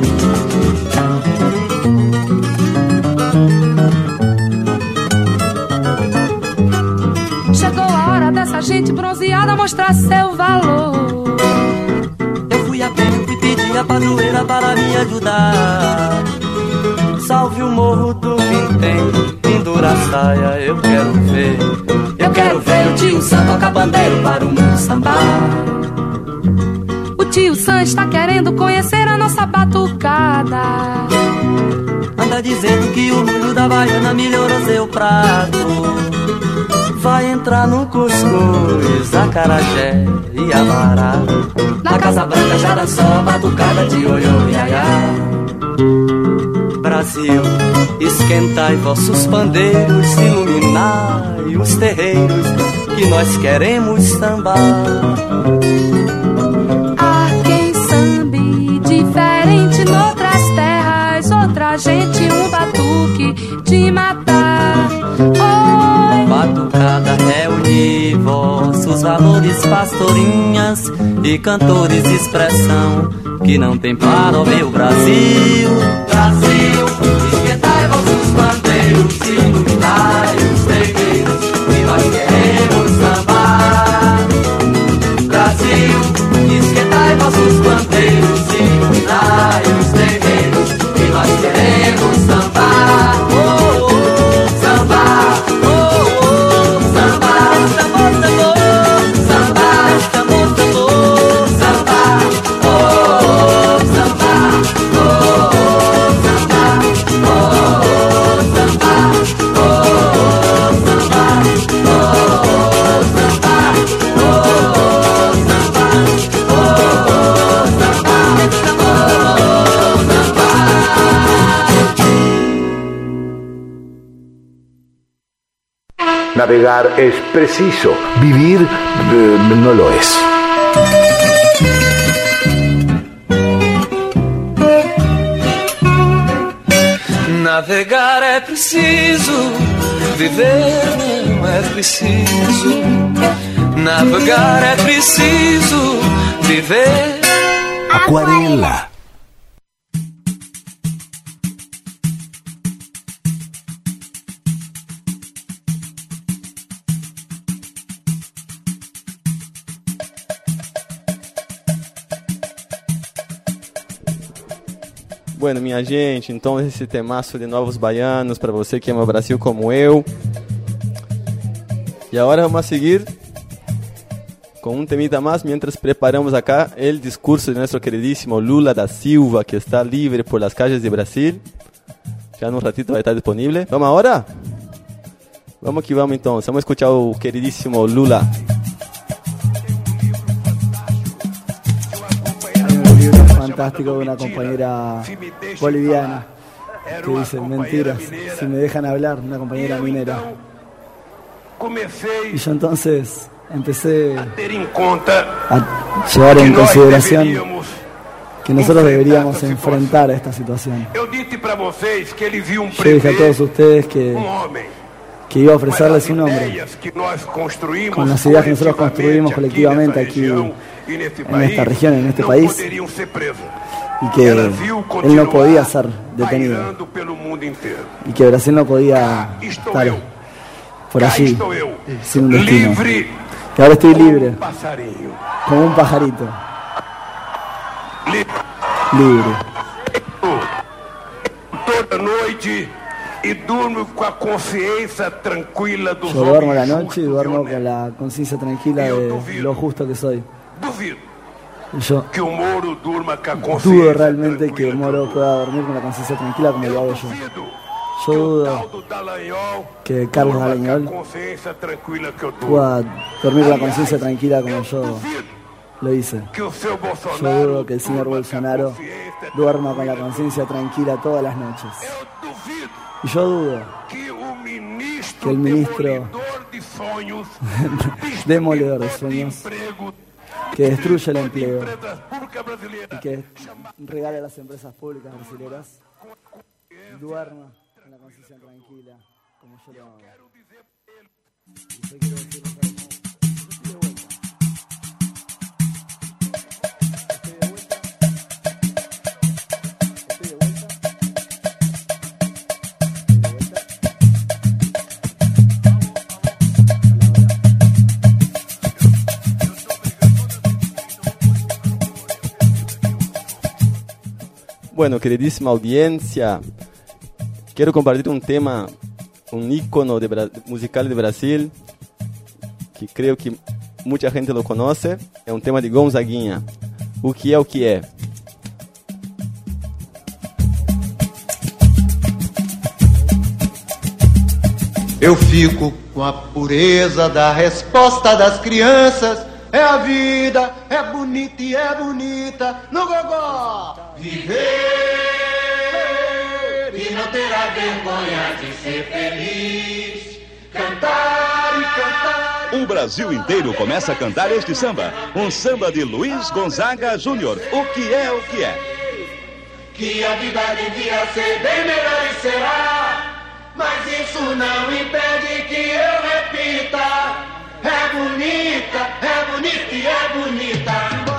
Chegou a hora dessa gente bronzeada mostrar seu valor.
Eu fui a pé, fui pedir a padroeira para me ajudar. Salve o morro do Vintém, pendura a saia, eu quero ver. Eu quero ver o tio Sam tocar bandeiro para o mundo sambar.
O tio Sam está querendo conhecer a nossa batucada.
Anda dizendo que o molho da baiana melhorou seu prato. Vai entrar no cuscuz, acarajé e abará. Na Casa Branca já dançou a batucada de ioiô iaiá. Brasil, esquentai vossos pandeiros, iluminai os terreiros, que nós queremos sambar.
Há quem sambe diferente noutras terras, outra gente um batuque de matar. Oi.
Batucada reunir vossos valores, pastorinhas e cantores, expressão que não tem para o meu Brasil. Brasil, esquentai vossos bandeiros, iluminai os terreiros, que nós queremos sambar. Brasil, esquentai vossos bandeiros, iluminai os terreiros, que nós queremos sambar. Oh, oh, sambar, oh, oh, sambar, sambar, sambar, sambar, sambar, sambar, oh, sambar, oh, sambar, oh, sambar, oh, sambar, oh, sambar,
Navegar es preciso, vivir no lo es.
Navegar é preciso, viver não é preciso. Navegar é preciso, viver.
Acuarela.
Bueno, minha gente, então esse temaço de Novos Baianos para você que ama o Brasil como eu. E agora vamos a seguir com un temita más mientras preparamos acá el discurso de nuestro queridísimo Lula da Silva, que está libre por las calles de Brasil. Ya en un ratito va a estar disponible. ¿Vamos ahora? Vamos que vamos entonces. Vamos a escuchar al queridísimo Lula.
Fantástico de una compañera boliviana que dice mentiras si me dejan hablar, una compañera minera. Y yo entonces empecé a llevar en consideración que nosotros deberíamos enfrentar esta situación. Yo dije a todos ustedes que iba a ofrecerles un hombre con las ideas que nosotros construimos colectivamente aquí en esta región, en este país, y que él no podía ser detenido y que Brasil no podía estar por allí, sin un destino. Que ahora estoy libre, como un pajarito. Libre.
Toda noite e durmo com a consciência tranquila dos
Yo duermo la noche y duermo con la conciencia tranquila de lo justo que soy. Yo dudo realmente que Moro pueda dormir con la conciencia tranquila como lo hago yo. Yo dudo que Carlos Dallagnol pueda dormir con la conciencia tranquila como yo lo hice. Yo dudo que el señor Bolsonaro duerma con la conciencia tranquila todas las noches. Y yo dudo que el ministro demoledor de sueños, que destruye el empleo y que regala a las empresas públicas brasileras, duerma con la conciencia tranquila como yo lo hago. Y yo quiero decirles algo. Estoy de vuelta.
Bueno, queridísima audiencia, quiero compartir un tema, un ícono musical de Brasil, que creo que mucha gente lo conoce, é um tema de Gonzaguinha, O Que É O Que É.
Eu fico com a pureza da resposta das crianças. É a vida, é bonita e é bonita no gogó. Viver e não ter a vergonha de ser feliz. Cantar e cantar.
O Brasil inteiro começa a cantar este samba. Um samba de Luiz Gonzaga Júnior. O que é o que é?
Que a vida devia ser bem melhor e será. Mas isso não impede que eu repita. É bonita e é bonita.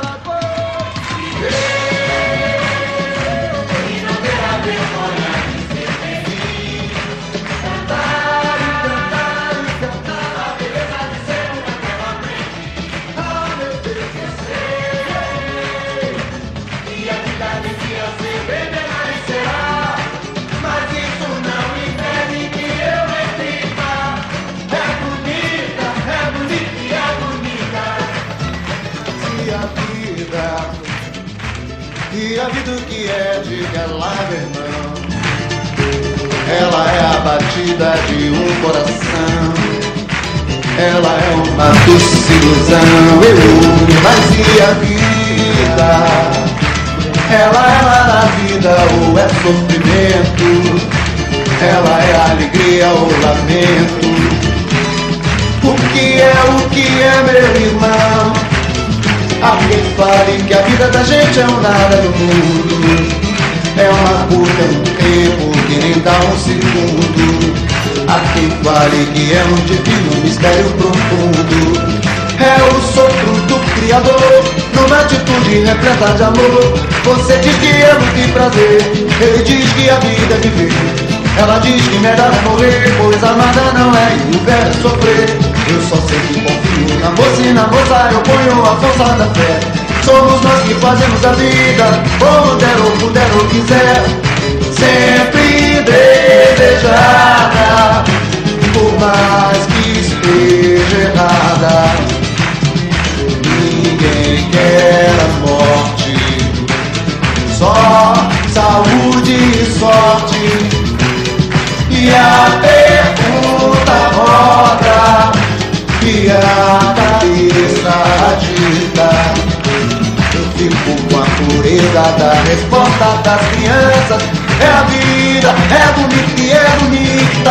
E não terá vergonha de ser feliz. Cantar e cantar e cantar. A beleza de ser uma tela frente. Ah, meu Deus, eu sei. E a vida devia ser bem melhor e será. Mas isso não impede que eu repita. É bonita e é bonita. E a vida o que é, diga lá, meu irmão. Ela é a batida de um coração. Ela é uma doce ilusão. Mas e a vida? Ela é maravilha ou é sofrimento? Ela é alegria ou lamento? O que é, meu irmão? Há quem fale que a vida da gente é um nada do mundo. É uma curta, um tempo que nem dá um segundo. Há quem fale que é um divino mistério profundo. É o sopro do Criador, numa atitude repleta de amor. Você diz que é luta e prazer, ele diz que a vida é viver. Ela diz que melhor é morrer, pois amada não é e o velho é sofrer. Eu só sei que confio na moça e na moça eu ponho a força da fé. Somos nós que fazemos a vida, como der ou puder ou quiser. Sempre desejada, por mais que esteja errada. Ninguém quer a morte, só saúde e sorte. E a pergunta roda e a cabeça agita. Eu fico com a pureza da resposta das crianças. É a vida, é bonita e é bonita.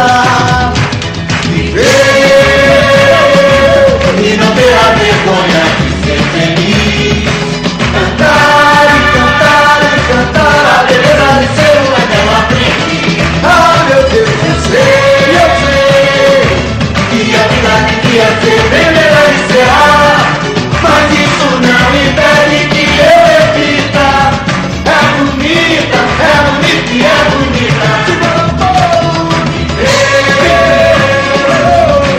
Viver e não ter a vergonha de ser feliz. Cantar e cantar e cantar a beleza de ser uma bela frente. Ah, meu Deus, eu sei. Que a vida devia ser bem melhor e será. Mas isso não impede que eu repita. É bonita e é bonita.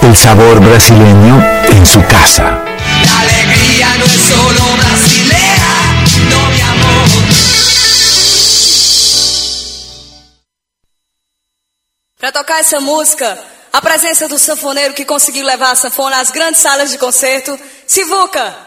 el sabor brasileño en su casa.
La alegría no es solo brasilera, no mi amor.
Para tocar essa música, a presença do sanfoneiro que conseguiu levar a sanfona às grandes salas de concerto, Sivuca.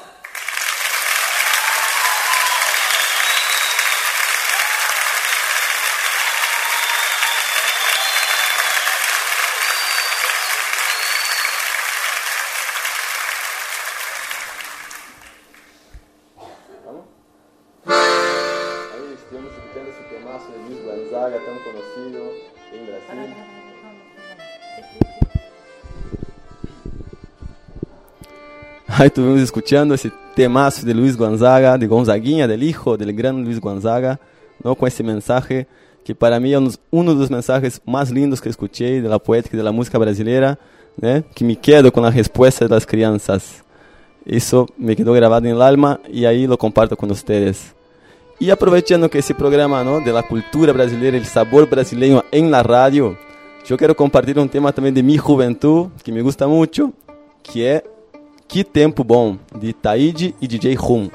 Tão conhecido em Brasil. Ahí estuvimos escuchando ese temazo de Luis Gonzaga, de Gonzaguinha, del hijo del gran Luis Gonzaga, ¿no? Con ese mensaje que para mí es uno de los mensajes más lindos que escuché de la poética y de la música brasileña, ¿eh? Que me quedo con la respuesta de las crianças. Eso me quedó grabado en el alma y ahí lo comparto con ustedes. Y aprovechando que ese programa, ¿no?, de la cultura brasileña, el sabor brasileño en la radio, yo quiero compartir un tema también de mi juventud, que me gusta mucho, que es Que Tempo Bom, de Taíde y DJ Rum.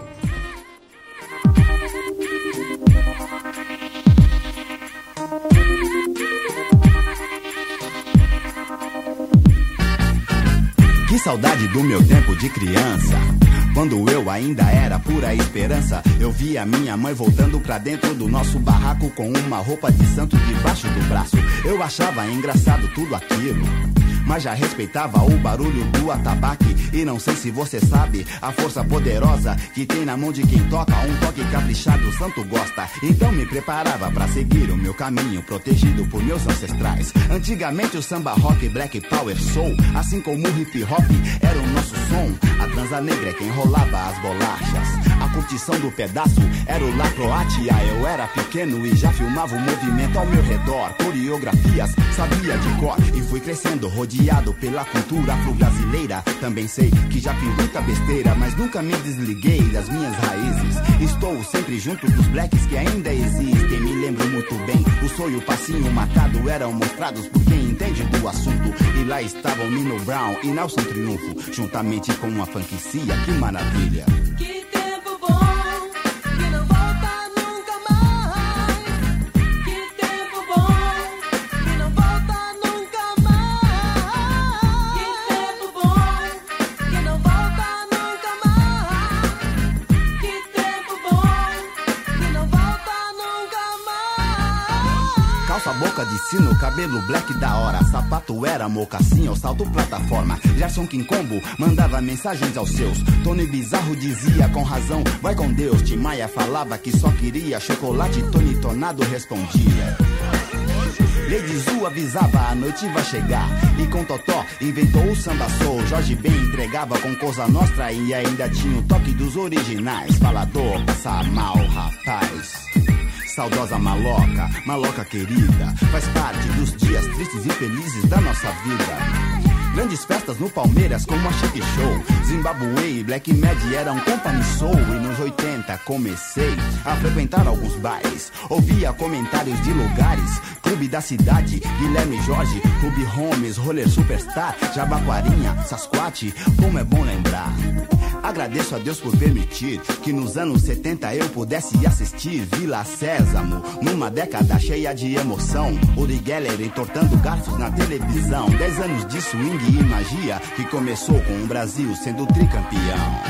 Que saudade do meu tempo de criança, quando eu ainda era pura esperança. Eu via minha mãe voltando pra dentro do nosso barraco com uma roupa de santo debaixo do braço. Eu achava engraçado tudo aquilo, mas já respeitava o barulho do atabaque. E não sei se você sabe a força poderosa que tem na mão de quem toca. Um toque caprichado o santo gosta. Então me preparava pra seguir o meu caminho, protegido por meus ancestrais. Antigamente o samba rock, black power soul, assim como o hip hop era o nosso som. A transa negra é quem rolava as bolachas, a curtição do pedaço era o La Croatia. Eu era pequeno e já filmava o movimento ao meu redor, coreografias sabia de cor. E fui crescendo rodeado pela cultura afro-brasileira. Também sei que já fiz muita besteira, mas nunca me desliguei das minhas raízes. Estou sempre junto dos blacks que ainda existem. Me lembro muito bem, o sonho, o passinho marcado eram mostrados por quem entende do assunto. E lá estavam Nino Brown e Nelson Triunfo, juntamente com uma franquicia, que maravilha.
Que tempo bom, que não volta nunca mais. Que tempo bom, que não volta nunca mais. Que tempo bom, que não volta nunca mais. Que tempo bom, que não volta nunca mais.
Calça boca de sino, cabelo black da hora, sapato era mocassim ou salto plataforma. Gerson Quincombo mandava mensagens aos seus, Tony Bizarro dizia com razão, vai com Deus. Tim Maia falava que só queria chocolate, Tony Tornado respondia. Lady Zu avisava, a noite vai chegar. E com Totó inventou o samba soul. Jorge Ben entregava com Cosa Nostra e ainda tinha o toque dos originais. Falador, passa mal, rapaz. Saudosa maloca, maloca querida, faz parte dos dias tristes e felizes da nossa vida. Grandes festas no Palmeiras como a Chic Show, Zimbabwe e Black Mad eram company soul. E nos 80 comecei a frequentar alguns bares, ouvia comentários de lugares, Clube da Cidade, Guilherme Jorge, Clube Holmes, Roller Superstar, Jabaquarinha, Sasquatch, como é bom lembrar. Agradeço a Deus por permitir que nos anos 70 eu pudesse assistir Vila Sésamo, numa década cheia de emoção. Uri Geller entortando garfos na televisão. 10 anos de swing e magia que começou com o Brasil sendo tricampeão.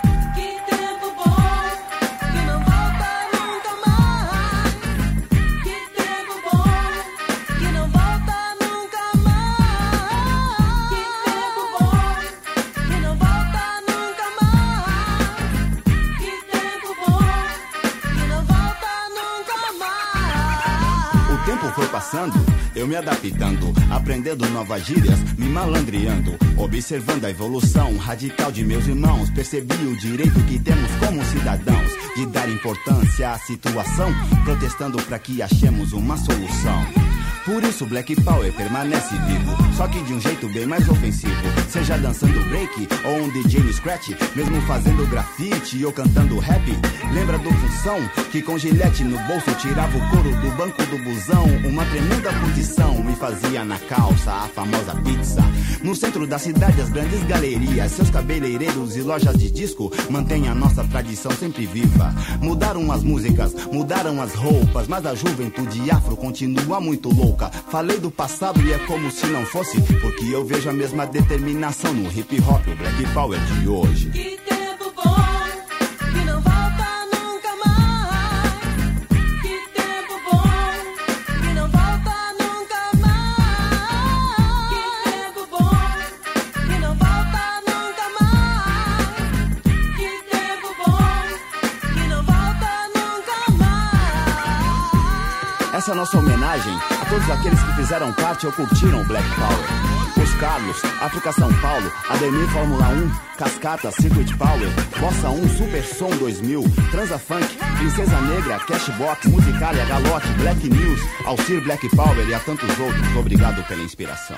Eu me adaptando, aprendendo novas gírias, me malandreando, observando a evolução radical de meus irmãos. Percebi o direito que temos como cidadãos de dar importância à situação, protestando para que achemos uma solução. Por isso Black Power permanece vivo, só que de um jeito bem mais ofensivo. Seja dançando break ou um DJ no scratch, mesmo fazendo grafite ou cantando rap. Lembra do Função, que com gilete no bolso tirava o couro do banco do busão? Uma tremenda condição me fazia na calça a famosa pizza. No centro da cidade as grandes galerias, seus cabeleireiros e lojas de disco mantêm a nossa tradição sempre viva. Mudaram as músicas, mudaram as roupas, mas a juventude afro continua muito louca. Falei do passado e é como se não fosse, porque eu vejo a mesma determinação no hip hop, o Black Power de hoje.
Que tempo bom, que não volta nunca mais. Que tempo bom, que não volta nunca mais. Que tempo bom, que não volta nunca mais. Que tempo bom, que não volta nunca mais.
Essa é a nossa homenagem a todos aqueles que fizeram parte ou curtiram o Black Power. Os Carlos, África São Paulo, Ademir Fórmula 1, Cascata, Circuit Power, Bossa 1, Super Som 2000, Transa Funk, Princesa Negra, Cashbox, Musicalia, Galote, Black News, Alcir Black Power e a tantos outros. Obrigado pela inspiração.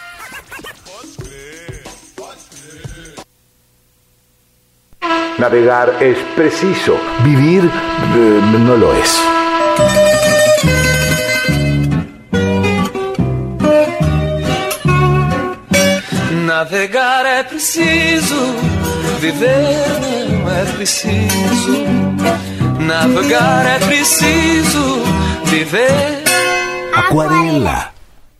Navegar es preciso, vivir no lo es.
Navegar é preciso, viver não é preciso. Navegar é preciso, viver.
Aquarela.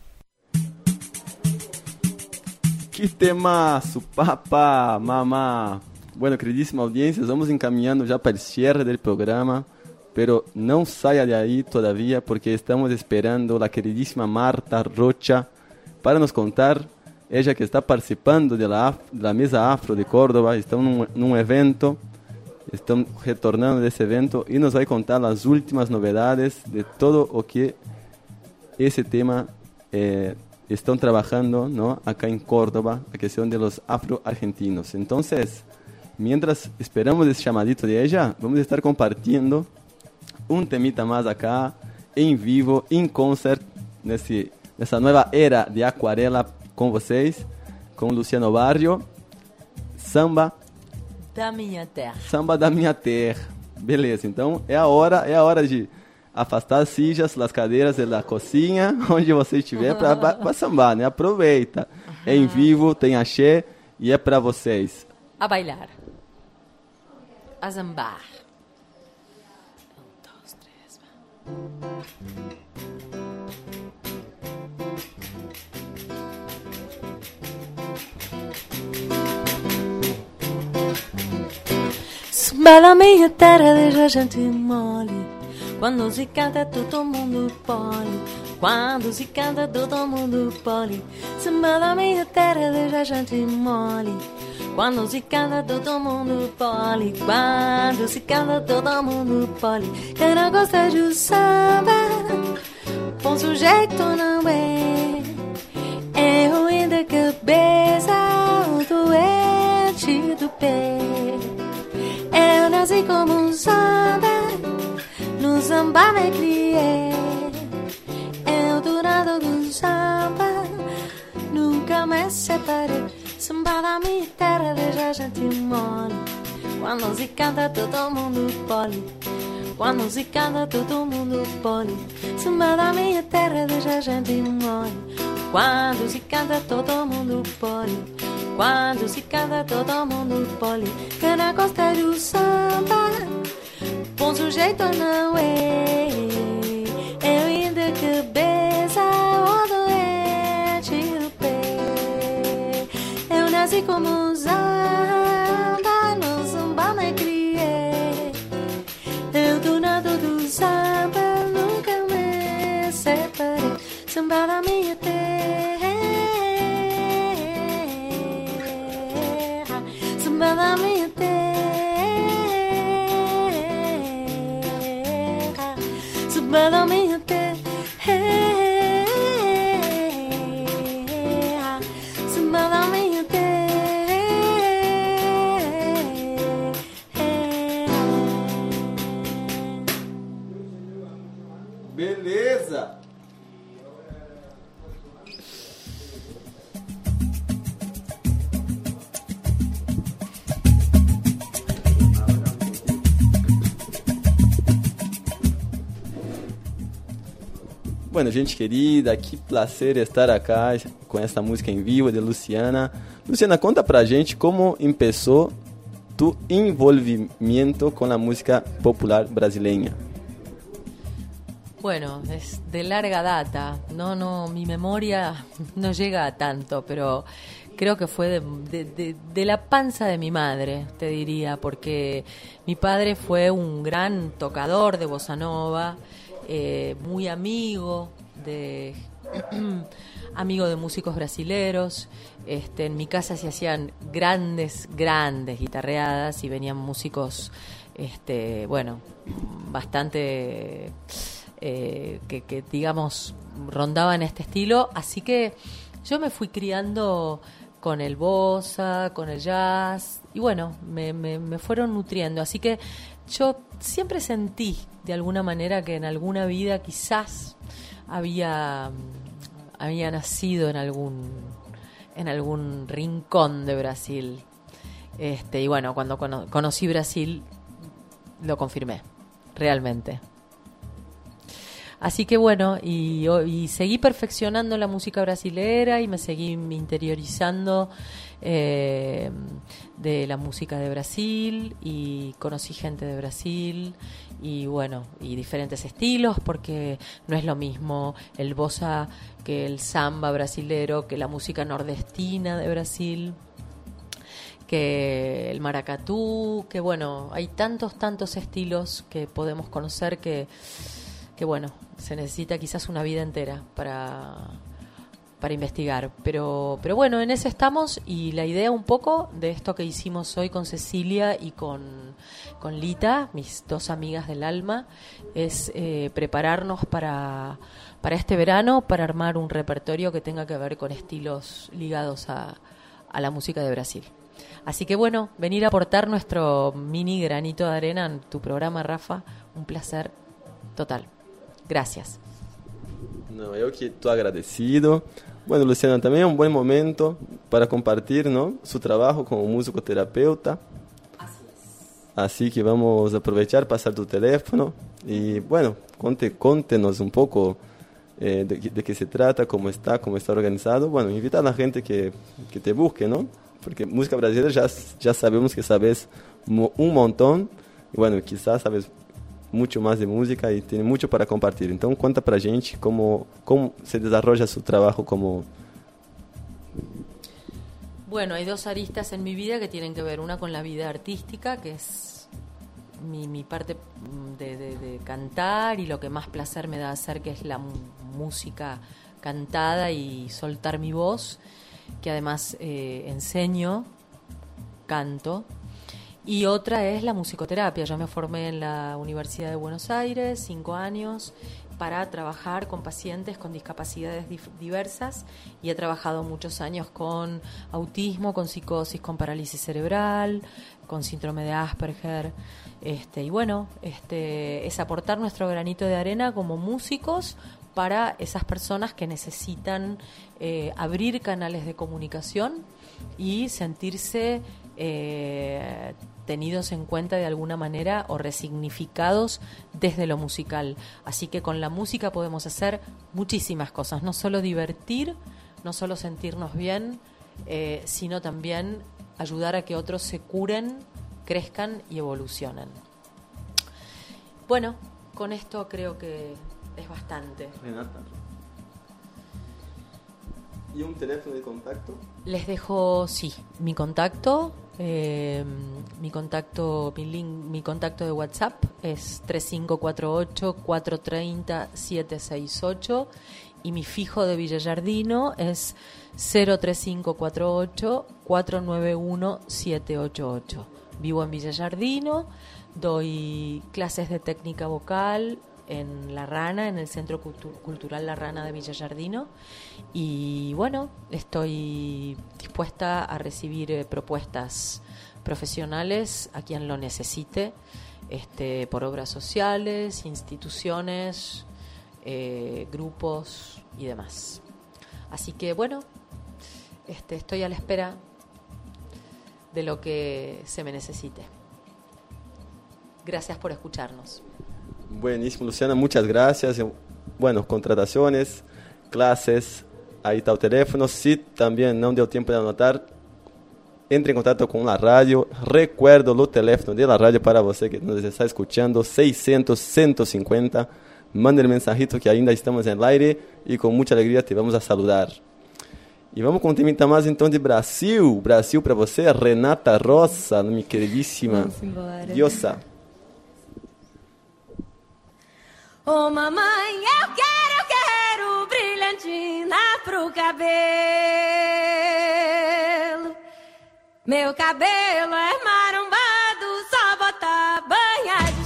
Que temaço, papá, mamá. Bueno, queridíssima audiência, vamos encaminhando já para o cierre do programa, pero não saia de aí todavía, porque estamos esperando a queridíssima Marta Rocha para nos contar. Ella que está participando de la Mesa Afro de Córdoba, estão num evento, estão retornando desse evento e nos vai contar as últimas novidades de todo o que esse tema estão trabalhando, ¿no? Acá em Córdoba, a questão de los afro-argentinos. Então, mientras esperamos esse chamadito de ella, vamos estar compartilhando um temita mais acá, em vivo, em concert, nessa nova era de Aquarela, com vocês, com Luciano Barrio, Samba
da Minha Terra.
Samba da Minha Terra. Beleza, então é a hora de afastar as sijas, as cadeiras da cozinha, onde você estiver, para sambar, né? Aproveita. É em vivo, tem axé e é para vocês.
A bailar. A zambar. 1, 2, 3, Samba da minha terra deixa a gente mole. Quando se canta todo mundo pole. Quando se canta todo mundo pole. Samba da minha terra deixa a gente mole. Quando se canta todo mundo pole. Quando se canta todo mundo pole. Quem não gosta de samba, bom sujeito não é. É ruim da cabeça, o doente do pé. Eu nasci como um samba, no samba me criei. Eu do nada do samba, nunca me separei. Samba da minha terra deixa a gente mole. Quando se canta todo mundo pole. Quando se canta todo mundo pole. Samba da minha terra deixa a gente mole. Quando se canta todo mundo pole. Quando se canta todo mundo pole. Quem não gosta do samba, bom sujeito não é. Eu ainda cabeça, o doente do pé. Eu nasci como um samba, no samba me criei. Eu do nada do samba, nunca me separei. Samba da minha terra, samba da minha terra, samba da minha terra, samba da minha terra.
Beleza! Bueno, gente querida, que prazer estar acá com essa música em vivo de Luciana. Luciana, conta pra gente como começou tu envolvimiento con la música popular brasileña.
Bueno, es de larga data. No, mi memoria no llega a tanto, pero creo que fue de la panza de mi madre, te diría, porque mi padre fue un gran tocador de bossa nova, muy amigo de músicos brasileros. En mi casa se hacían grandes guitarreadas y venían músicos, bastante que digamos rondaban este estilo. Así que yo me fui criando con el bossa, con el jazz, y bueno, me fueron nutriendo. Así que yo siempre sentí de alguna manera que en alguna vida quizás había nacido en algún rincón de Brasil. Y bueno, cuando conocí Brasil lo confirmé, realmente. Así que bueno, y seguí perfeccionando la música brasilera y me seguí interiorizando de la música de Brasil, y conocí gente de Brasil y bueno, y diferentes estilos, porque no es lo mismo el bossa que el samba brasilero, que la música nordestina de Brasil, que el maracatú, que bueno, hay tantos estilos que podemos conocer que bueno, se necesita quizás una vida entera para investigar, pero bueno, en eso estamos. Y la idea un poco de esto que hicimos hoy con Cecilia y con Lita, mis dos amigas del alma, es prepararnos para este verano, para armar un repertorio que tenga que ver con estilos ligados a la música de Brasil. Así que bueno, venir a aportar nuestro mini granito de arena en tu programa, Rafa, un placer total. Gracias.
No, eu que estou agradecido. Bueno, Luciana, também é um bom momento para compartilhar, ¿no?, su trabajo como musicoterapeuta. Así que vamos a aprovechar, pasar tu teléfono y bueno, conte-nos un poco de qué se trata, cómo está organizado. Bueno, invita a la gente que te busque, ¿no? Porque música brasileña ya sabemos que sabes un montón y bueno, quizás sabes mucho más de música y tiene mucho para compartir. Entonces, cuenta pra gente cómo se desarrolla su trabajo como...
Bueno, hay dos aristas en mi vida que tienen que ver. Una con la vida artística, que es mi parte de cantar y lo que más placer me da hacer, que es la música cantada y soltar mi voz, que además enseño, canto. Y otra es la musicoterapia. Yo me formé en la Universidad de Buenos Aires, 5 años, para trabajar con pacientes con discapacidades diversas, y he trabajado muchos años con autismo, con psicosis, con parálisis cerebral, con síndrome de Asperger. Y bueno, es aportar nuestro granito de arena como músicos para esas personas que necesitan abrir canales de comunicación y sentirse tenidos en cuenta de alguna manera o resignificados desde lo musical. Así que con la música podemos hacer muchísimas cosas, no solo divertir, no solo sentirnos bien, sino también ayudar a que otros se curen, crezcan y evolucionen. Bueno, con esto creo que es bastante.
Renata. ¿Y un teléfono de contacto?
Les dejo, sí, mi contacto. Mi contacto de WhatsApp es 3548-430-768 y mi fijo de Villa Giardino es 03548-491-788. Vivo en Villa Giardino, doy clases de técnica vocal en La Rana, en el Centro Cultural La Rana de Villa Giardino, y bueno, estoy dispuesta a recibir propuestas profesionales a quien lo necesite, por obras sociales, instituciones, grupos y demás. Así que bueno, estoy a la espera de lo que se me necesite. Gracias por escucharnos.
Buenísimo, Luciana, muchas gracias. bueno, contrataciones, clases, ahí está el teléfono. Si también no dio tiempo de anotar, entre en contacto con la radio. Recuerdo el teléfono de la radio para você que nos está escuchando, 600-150. Manda el mensajito que ainda estamos en el aire y con mucha alegría te vamos a saludar. E vamos com um temita mais então de Brasil. Brasil para você, Renata Rosa, minha queridíssima diosa.
Ô mamãe, eu quero brilhantina pro cabelo. Meu cabelo é marombado, só botar banha de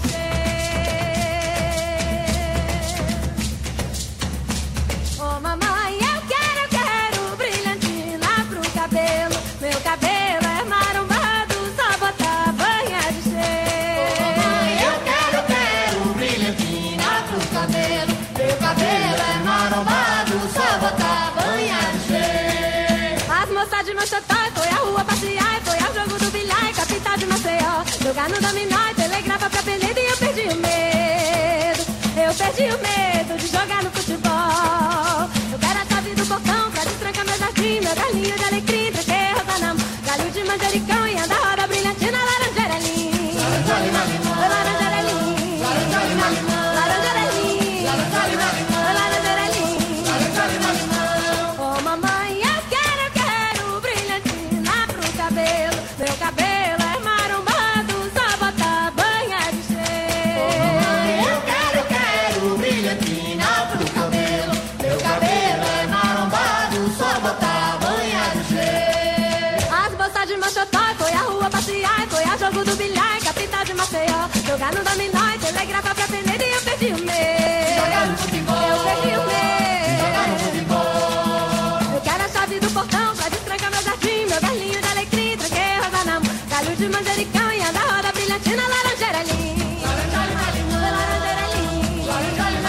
cheiro. Ô mamãe, eu quero brilhantina pro cabelo. Meu cabelo é marombado, só botar banha de cheiro. Ô mamãe, eu quero brilhantina pro cabelo. Meu cabelo é marombado, só botar banha de cheiro. As moças de Manchotó foi à rua passear, foi ao jogo do bilhar, capital de Maceió. Jogar no dominó, telegrava pra Penedo e eu perdi o medo. Eu perdi o medo de jogar no futebol. Eu quero a chave do portão pra destrancar meu jardim, meu galinho de alecrim, tranquei rosa na mão, galho de manjericão e anda roda brilhantina, laranjeira linda. Laranjeira linda. Laranjeira linda. Laranjeira linda. Laranjeira linda. Laranjeira linda. Ô mamãe, eu quero brilhantina pro cabelo. Meu cabelo é marombado, só botar banha de cheiro. Ô mamãe, eu quero brilhantina pro cabelo. Meu cabelo é marombado, só botar banha de cheiro. As moças de Manchotó foi à rua passear, foi ao jogo do bilhar, capital de Maceió. Jogar no dominó e telegrafa pra Penedo e eu perdi o medo. Jogar no futebol. Eu perdi o medo. Jogar no futebol. Eu quero a chave do portão pra destrancar meu jardim, meu galinho de alecrim, tranquei rosa na mão, galho de manjericão e anda roda brilhantina, laranjeira linda. Laranjeira linda. Laranjeira linda. Laranjeira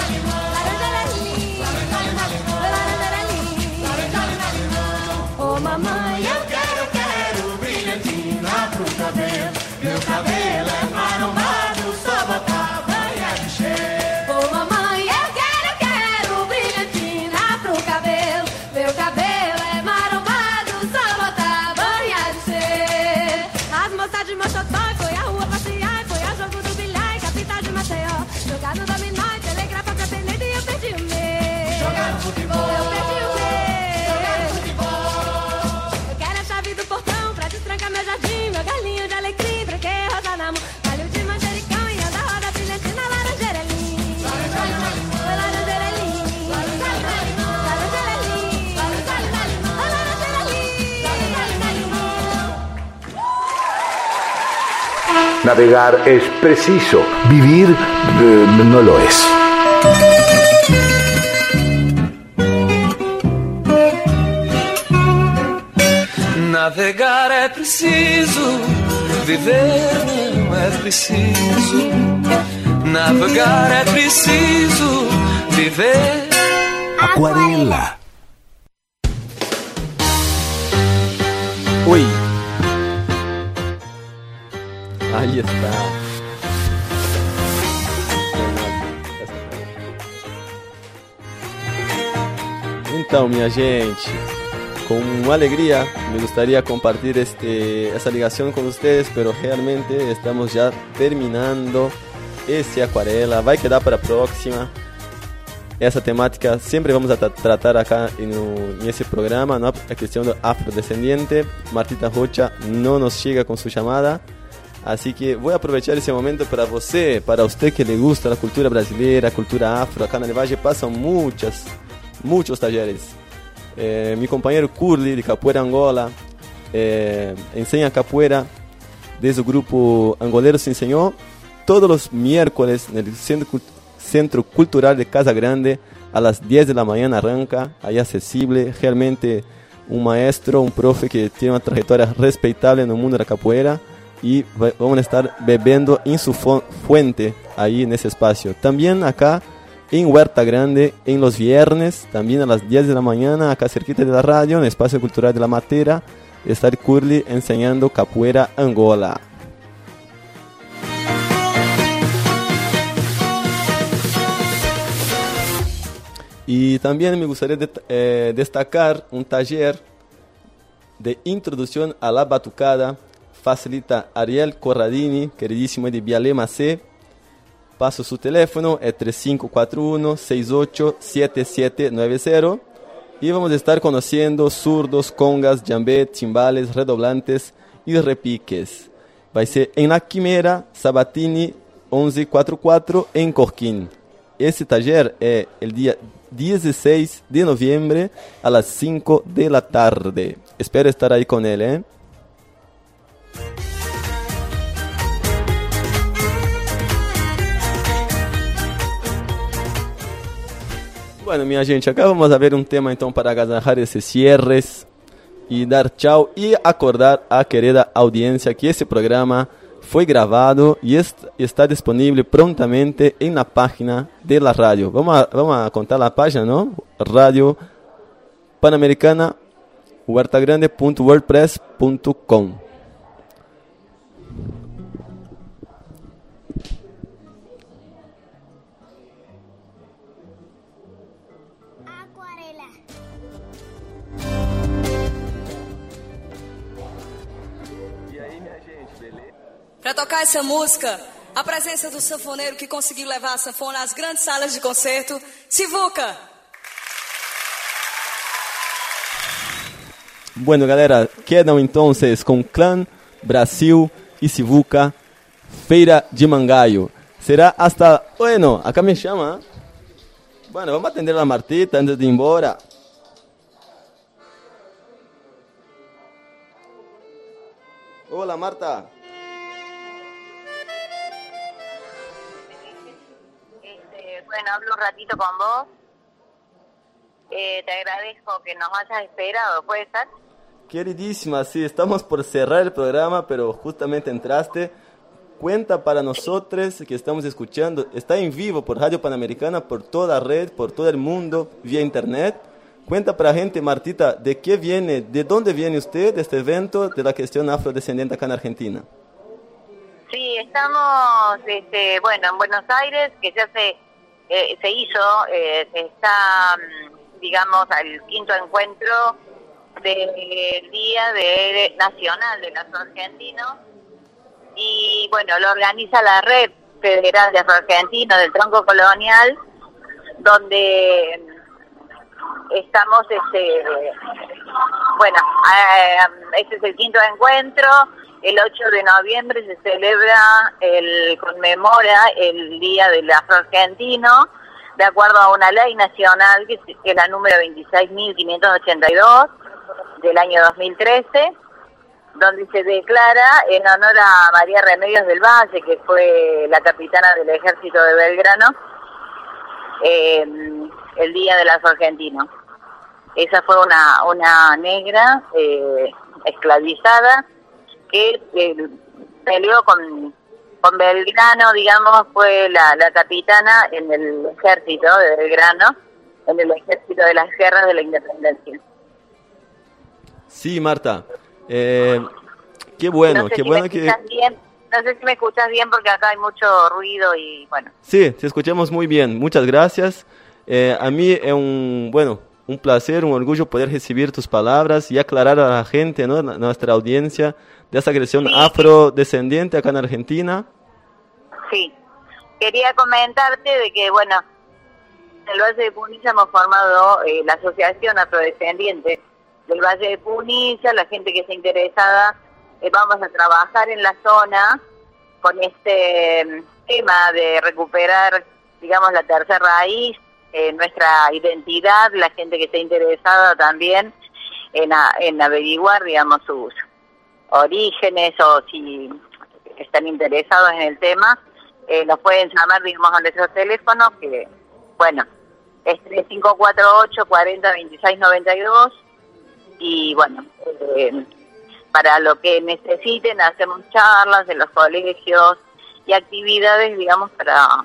linda. Laranjeira linda. Ô mamãe, eu quero brilhantina pro cabelo. Meu cabelo é marombado, só botar banha de cheiro. Ô mamãe, eu quero brilhantina pro cabelo. Meu cabelo é marombado, só botar banha de cheiro. As moças de Manchotó foi à rua passear, foi ao jogo do bilhar, capital de Maceió. Jogar no dominó e telegrafa pra Penedo e eu perdi o medo. Jogar no futebol. Eu perdi o medo. Jogar no futebol. Eu quero a chave do portão pra destrancar meu jardim, meu galinho de alecrim, tranquei rosa na mão, galho de manjericão e anda roda brilhantina, laranjeira linda. Laranjeira linda. Laranjeira linda. Laranjeira linda. Laranjeira linda.
Navegar es preciso, vivir no lo es.
Navegar é preciso, viver não é preciso. Navegar é preciso, viver.
Acuarela.
Oi. Aí está. Então, minha gente, com alegría me gustaría compartir esa ligación con ustedes, pero realmente estamos ya terminando este Acuarela. Va a quedar para próxima. Essa temática sempre vamos a tratar acá nesse programa, ¿no? A questão do afrodescendiente. Martita Rocha não nos chega com sua chamada, assim que vou aproveitar esse momento para você que le gusta a cultura brasileira, a cultura afro. Acá na Nevaje passam muitos talleres. Mi companheiro Curly de Capoeira Angola ensina capoeira desde o grupo Angoleiro Se Enseñó todos os miércoles no Centro Cultural de Casa Grande a las 10 de la mañana arranca, ahí accesible, realmente un maestro, un profe que tiene una trayectoria respetable en el mundo de la capoeira y vamos a estar bebiendo en su fuente ahí en ese espacio. También acá en Huerta Grande, en los viernes, también a las 10 de la mañana, acá cerquita de la radio, en el Espacio Cultural de la Matera, está el Curly enseñando capoeira Angola. Y también me gustaría destacar un taller de introducción a la batucada. Facilita Ariel Corradini, queridísimo de Vialema C. Paso su teléfono, es 3541-687790. Y vamos a estar conociendo zurdos, congas, jambet, timbales, redoblantes y repiques. Va a ser en La Quimera, Sabatini 1144 en Cosquín. Este taller es el día 16 de noviembre a las 5 de la tarde. Espero estar ahí con él, ¿eh? Bueno, minha gente, acá vamos a ver un tema então para agasalhar esses cierres y dar chao y acordar a querida audiencia que este programa fue grabado y está disponible prontamente en la página de la radio. Vamos a contar la página, ¿no? Radio Panamericana huertagrande.wordpress.com.
Para tocar essa música, a presença do sanfoneiro que conseguiu levar a sanfona às grandes salas de concerto, Sivuca.
Bueno, galera, quedam entonces com Clã, Brasil e Sivuca, Feira de Mangaio. Será hasta... Bueno, acá me chama. Bueno, vamos atender a Martita antes de ir embora. Hola, Marta.
Bueno, hablo un ratito con vos. Te agradezco que nos hayas esperado, ¿puede ser?
Queridísima, sí, estamos por cerrar el programa, pero justamente entraste. Cuenta para nosotros que estamos escuchando. Está en vivo por Radio Panamericana, por toda red, por todo el mundo, vía internet. Cuenta para la gente, Martita, ¿de qué viene, de dónde viene usted de este evento de la cuestión afrodescendiente acá en Argentina?
Sí, estamos, bueno, en Buenos Aires, que ya se hizo, se está, digamos, al quinto encuentro del Día Nacional de los Afroargentinos, y bueno, lo organiza la Red Federal de Afroargentinos del Tronco Colonial, donde estamos, bueno, este es el quinto encuentro. El 8 de noviembre se conmemora el Día del Afroargentino, de acuerdo a una ley nacional que es la número 26.582 del año 2013, donde se declara en honor a María Remedios del Valle, que fue la capitana del ejército de Belgrano, el Día del Afroargentino. Esa fue una negra esclavizada que peleó con Belgrano, digamos, fue la capitana en el ejército de Belgrano, en el ejército de las guerras de la independencia.
Sí, Marta, qué bueno,
no sé
qué
si
bueno
me
que...
escuchas bien, no sé si me escuchas bien porque acá hay mucho ruido y bueno.
Sí, te escuchamos muy bien, muchas gracias. A mí es un placer, un orgullo poder recibir tus palabras y aclarar a la gente, ¿no? Nuestra audiencia, de esa agresión afrodescendiente acá en Argentina.
Sí, quería comentarte de que, bueno, en el Valle de Punilla hemos formado la Asociación Afrodescendiente del Valle de Punilla. La gente que esté interesada, vamos a trabajar en la zona con este tema de recuperar, digamos, la tercera raíz, nuestra identidad. La gente que esté interesada también en averiguar, digamos, sus orígenes, o si están interesados en el tema, nos pueden llamar, digamos, a nuestros teléfonos, que, bueno, es 3548 40 26 92, y bueno, para lo que necesiten hacemos charlas en los colegios y actividades, digamos, para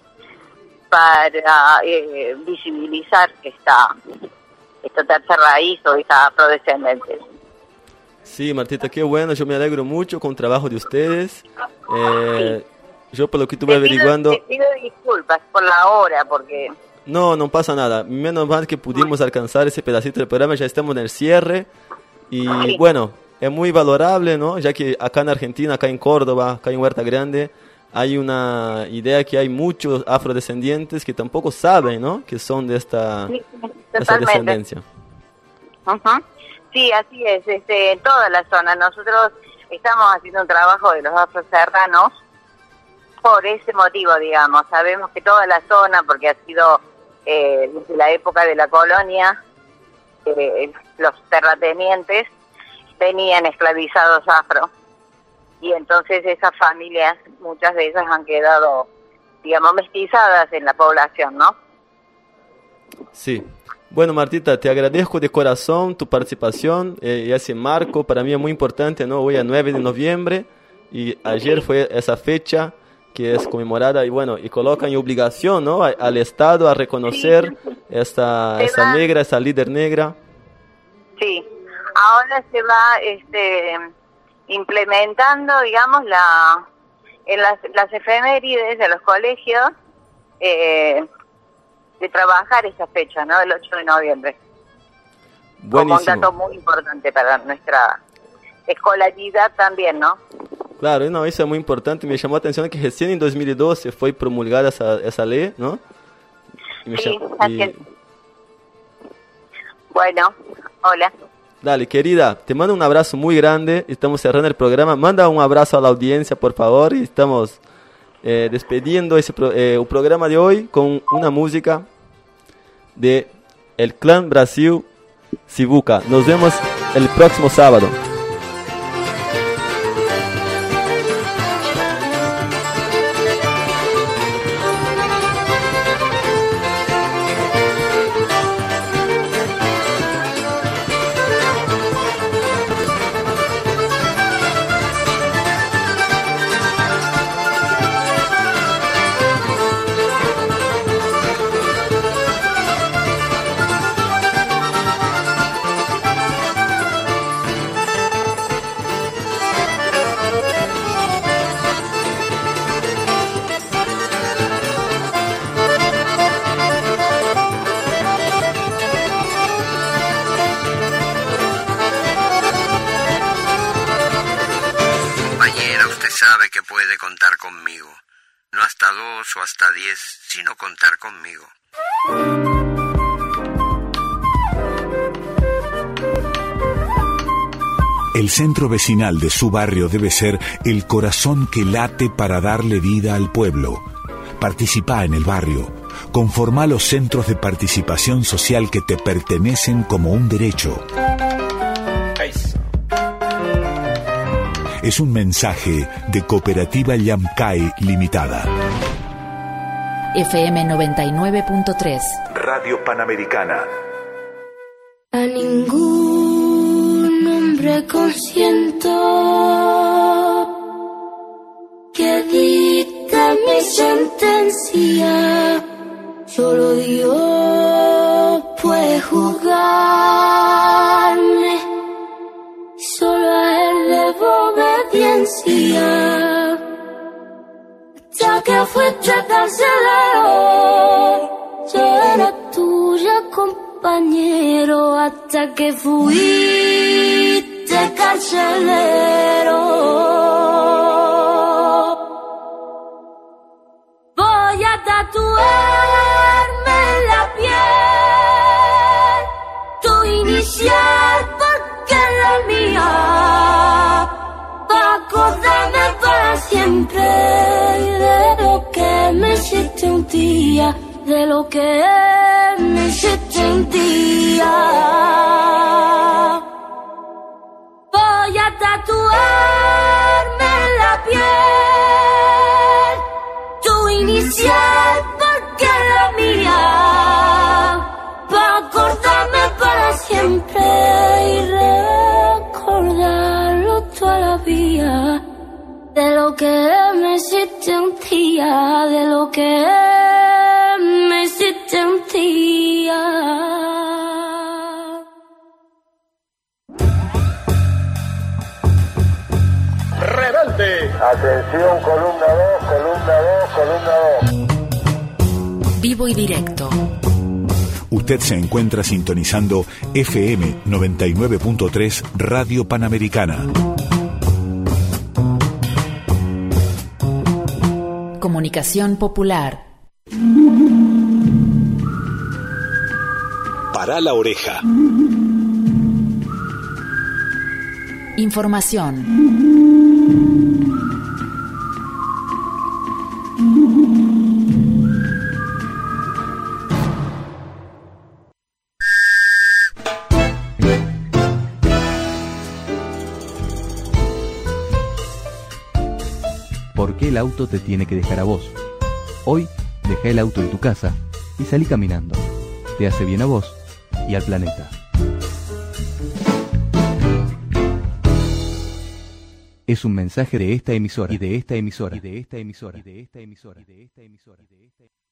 visibilizar esta tercera raíz o esta afrodescendencia.
Sí, Martita, qué bueno, yo me alegro mucho con el trabajo de ustedes. Yo por lo que estuve averiguando...
Te pido disculpas por la hora, porque
No pasa nada. Menos mal que pudimos alcanzar ese pedacito del programa, ya estamos en el cierre. Y bueno, es muy valorable, ¿no? Ya que acá en Argentina, acá en Córdoba, acá en Huerta Grande, hay una idea que hay muchos afrodescendientes que tampoco saben, ¿no? Que son de esta descendencia.
Sí, así es. En toda la zona. Nosotros estamos haciendo un trabajo de los afroserranos por ese motivo, digamos. Sabemos que toda la zona, porque ha sido desde la época de la colonia, los terratenientes tenían esclavizados afro. Y entonces esas familias, muchas de ellas han quedado, digamos, mestizadas en la población, ¿no?
Sí. Bueno, Martita, te agradezco de corazón tu participación y ese marco. Para mí es muy importante, ¿no? Hoy es 9 de noviembre y ayer fue esa fecha que es conmemorada y bueno, y coloca en obligación, ¿no? Al Estado a reconocer esa negra, esa líder negra.
Sí, ahora se va implementando, digamos, en las efemérides de los colegios de trabajar esa fecha, ¿no? El 8 de noviembre.
Buenísimo.
Como un dato muy importante para nuestra escolaridad también, ¿no?
Claro, no, eso es muy importante. Me llamó la atención que recién en 2012 fue promulgada esa ley, ¿no?
Así es. Bueno, hola.
Dale, querida, te mando un abrazo muy grande. Estamos cerrando el programa. Manda un abrazo a la audiencia, por favor. Y estamos despediendo el programa de hoy con una música de el Clan Brasil Sivuca. Nos vemos el próximo sábado.
O hasta 10, sino contar conmigo.
El centro vecinal de su barrio debe ser el corazón que late para darle vida al pueblo. Participa en el barrio. Conforma los centros de participación social que te pertenecen como un derecho. Es un mensaje de Cooperativa Llamcay Limitada.
FM 99.3
Radio Panamericana.
A ningún hombre consiento que dicta mi sentencia. Solo Dios puede juzgarme. Solo a Él debo obediencia. Ya que fuiste carcelero, yo era tuyo compañero. Hasta que fuiste carcelero, voy a tatuarme en la piel tu inicial porque es la mía, para acordarme para siempre de lo que me hiciste un día, de lo que me hiciste un día. Voy a tatuarme en la piel tu inicial porque es la mía, para acordarme para siempre y recordarlo toda la vida. De lo que me hiciste un día, de lo que me hiciste un día.
Rebelde.
Atención, columna 2, columna 2, columna 2.
Vivo y directo.
Usted se encuentra sintonizando FM 99.3 Radio Panamericana.
Comunicación popular.
Para la oreja.
Información.
¿Por qué el auto te tiene que dejar a vos? Hoy, deja el auto en tu casa y salí caminando. Te hace bien a vos y al planeta. Es un mensaje de esta emisora y de esta emisora y de esta emisora y de esta emisora y de esta emisora y de esta emisora.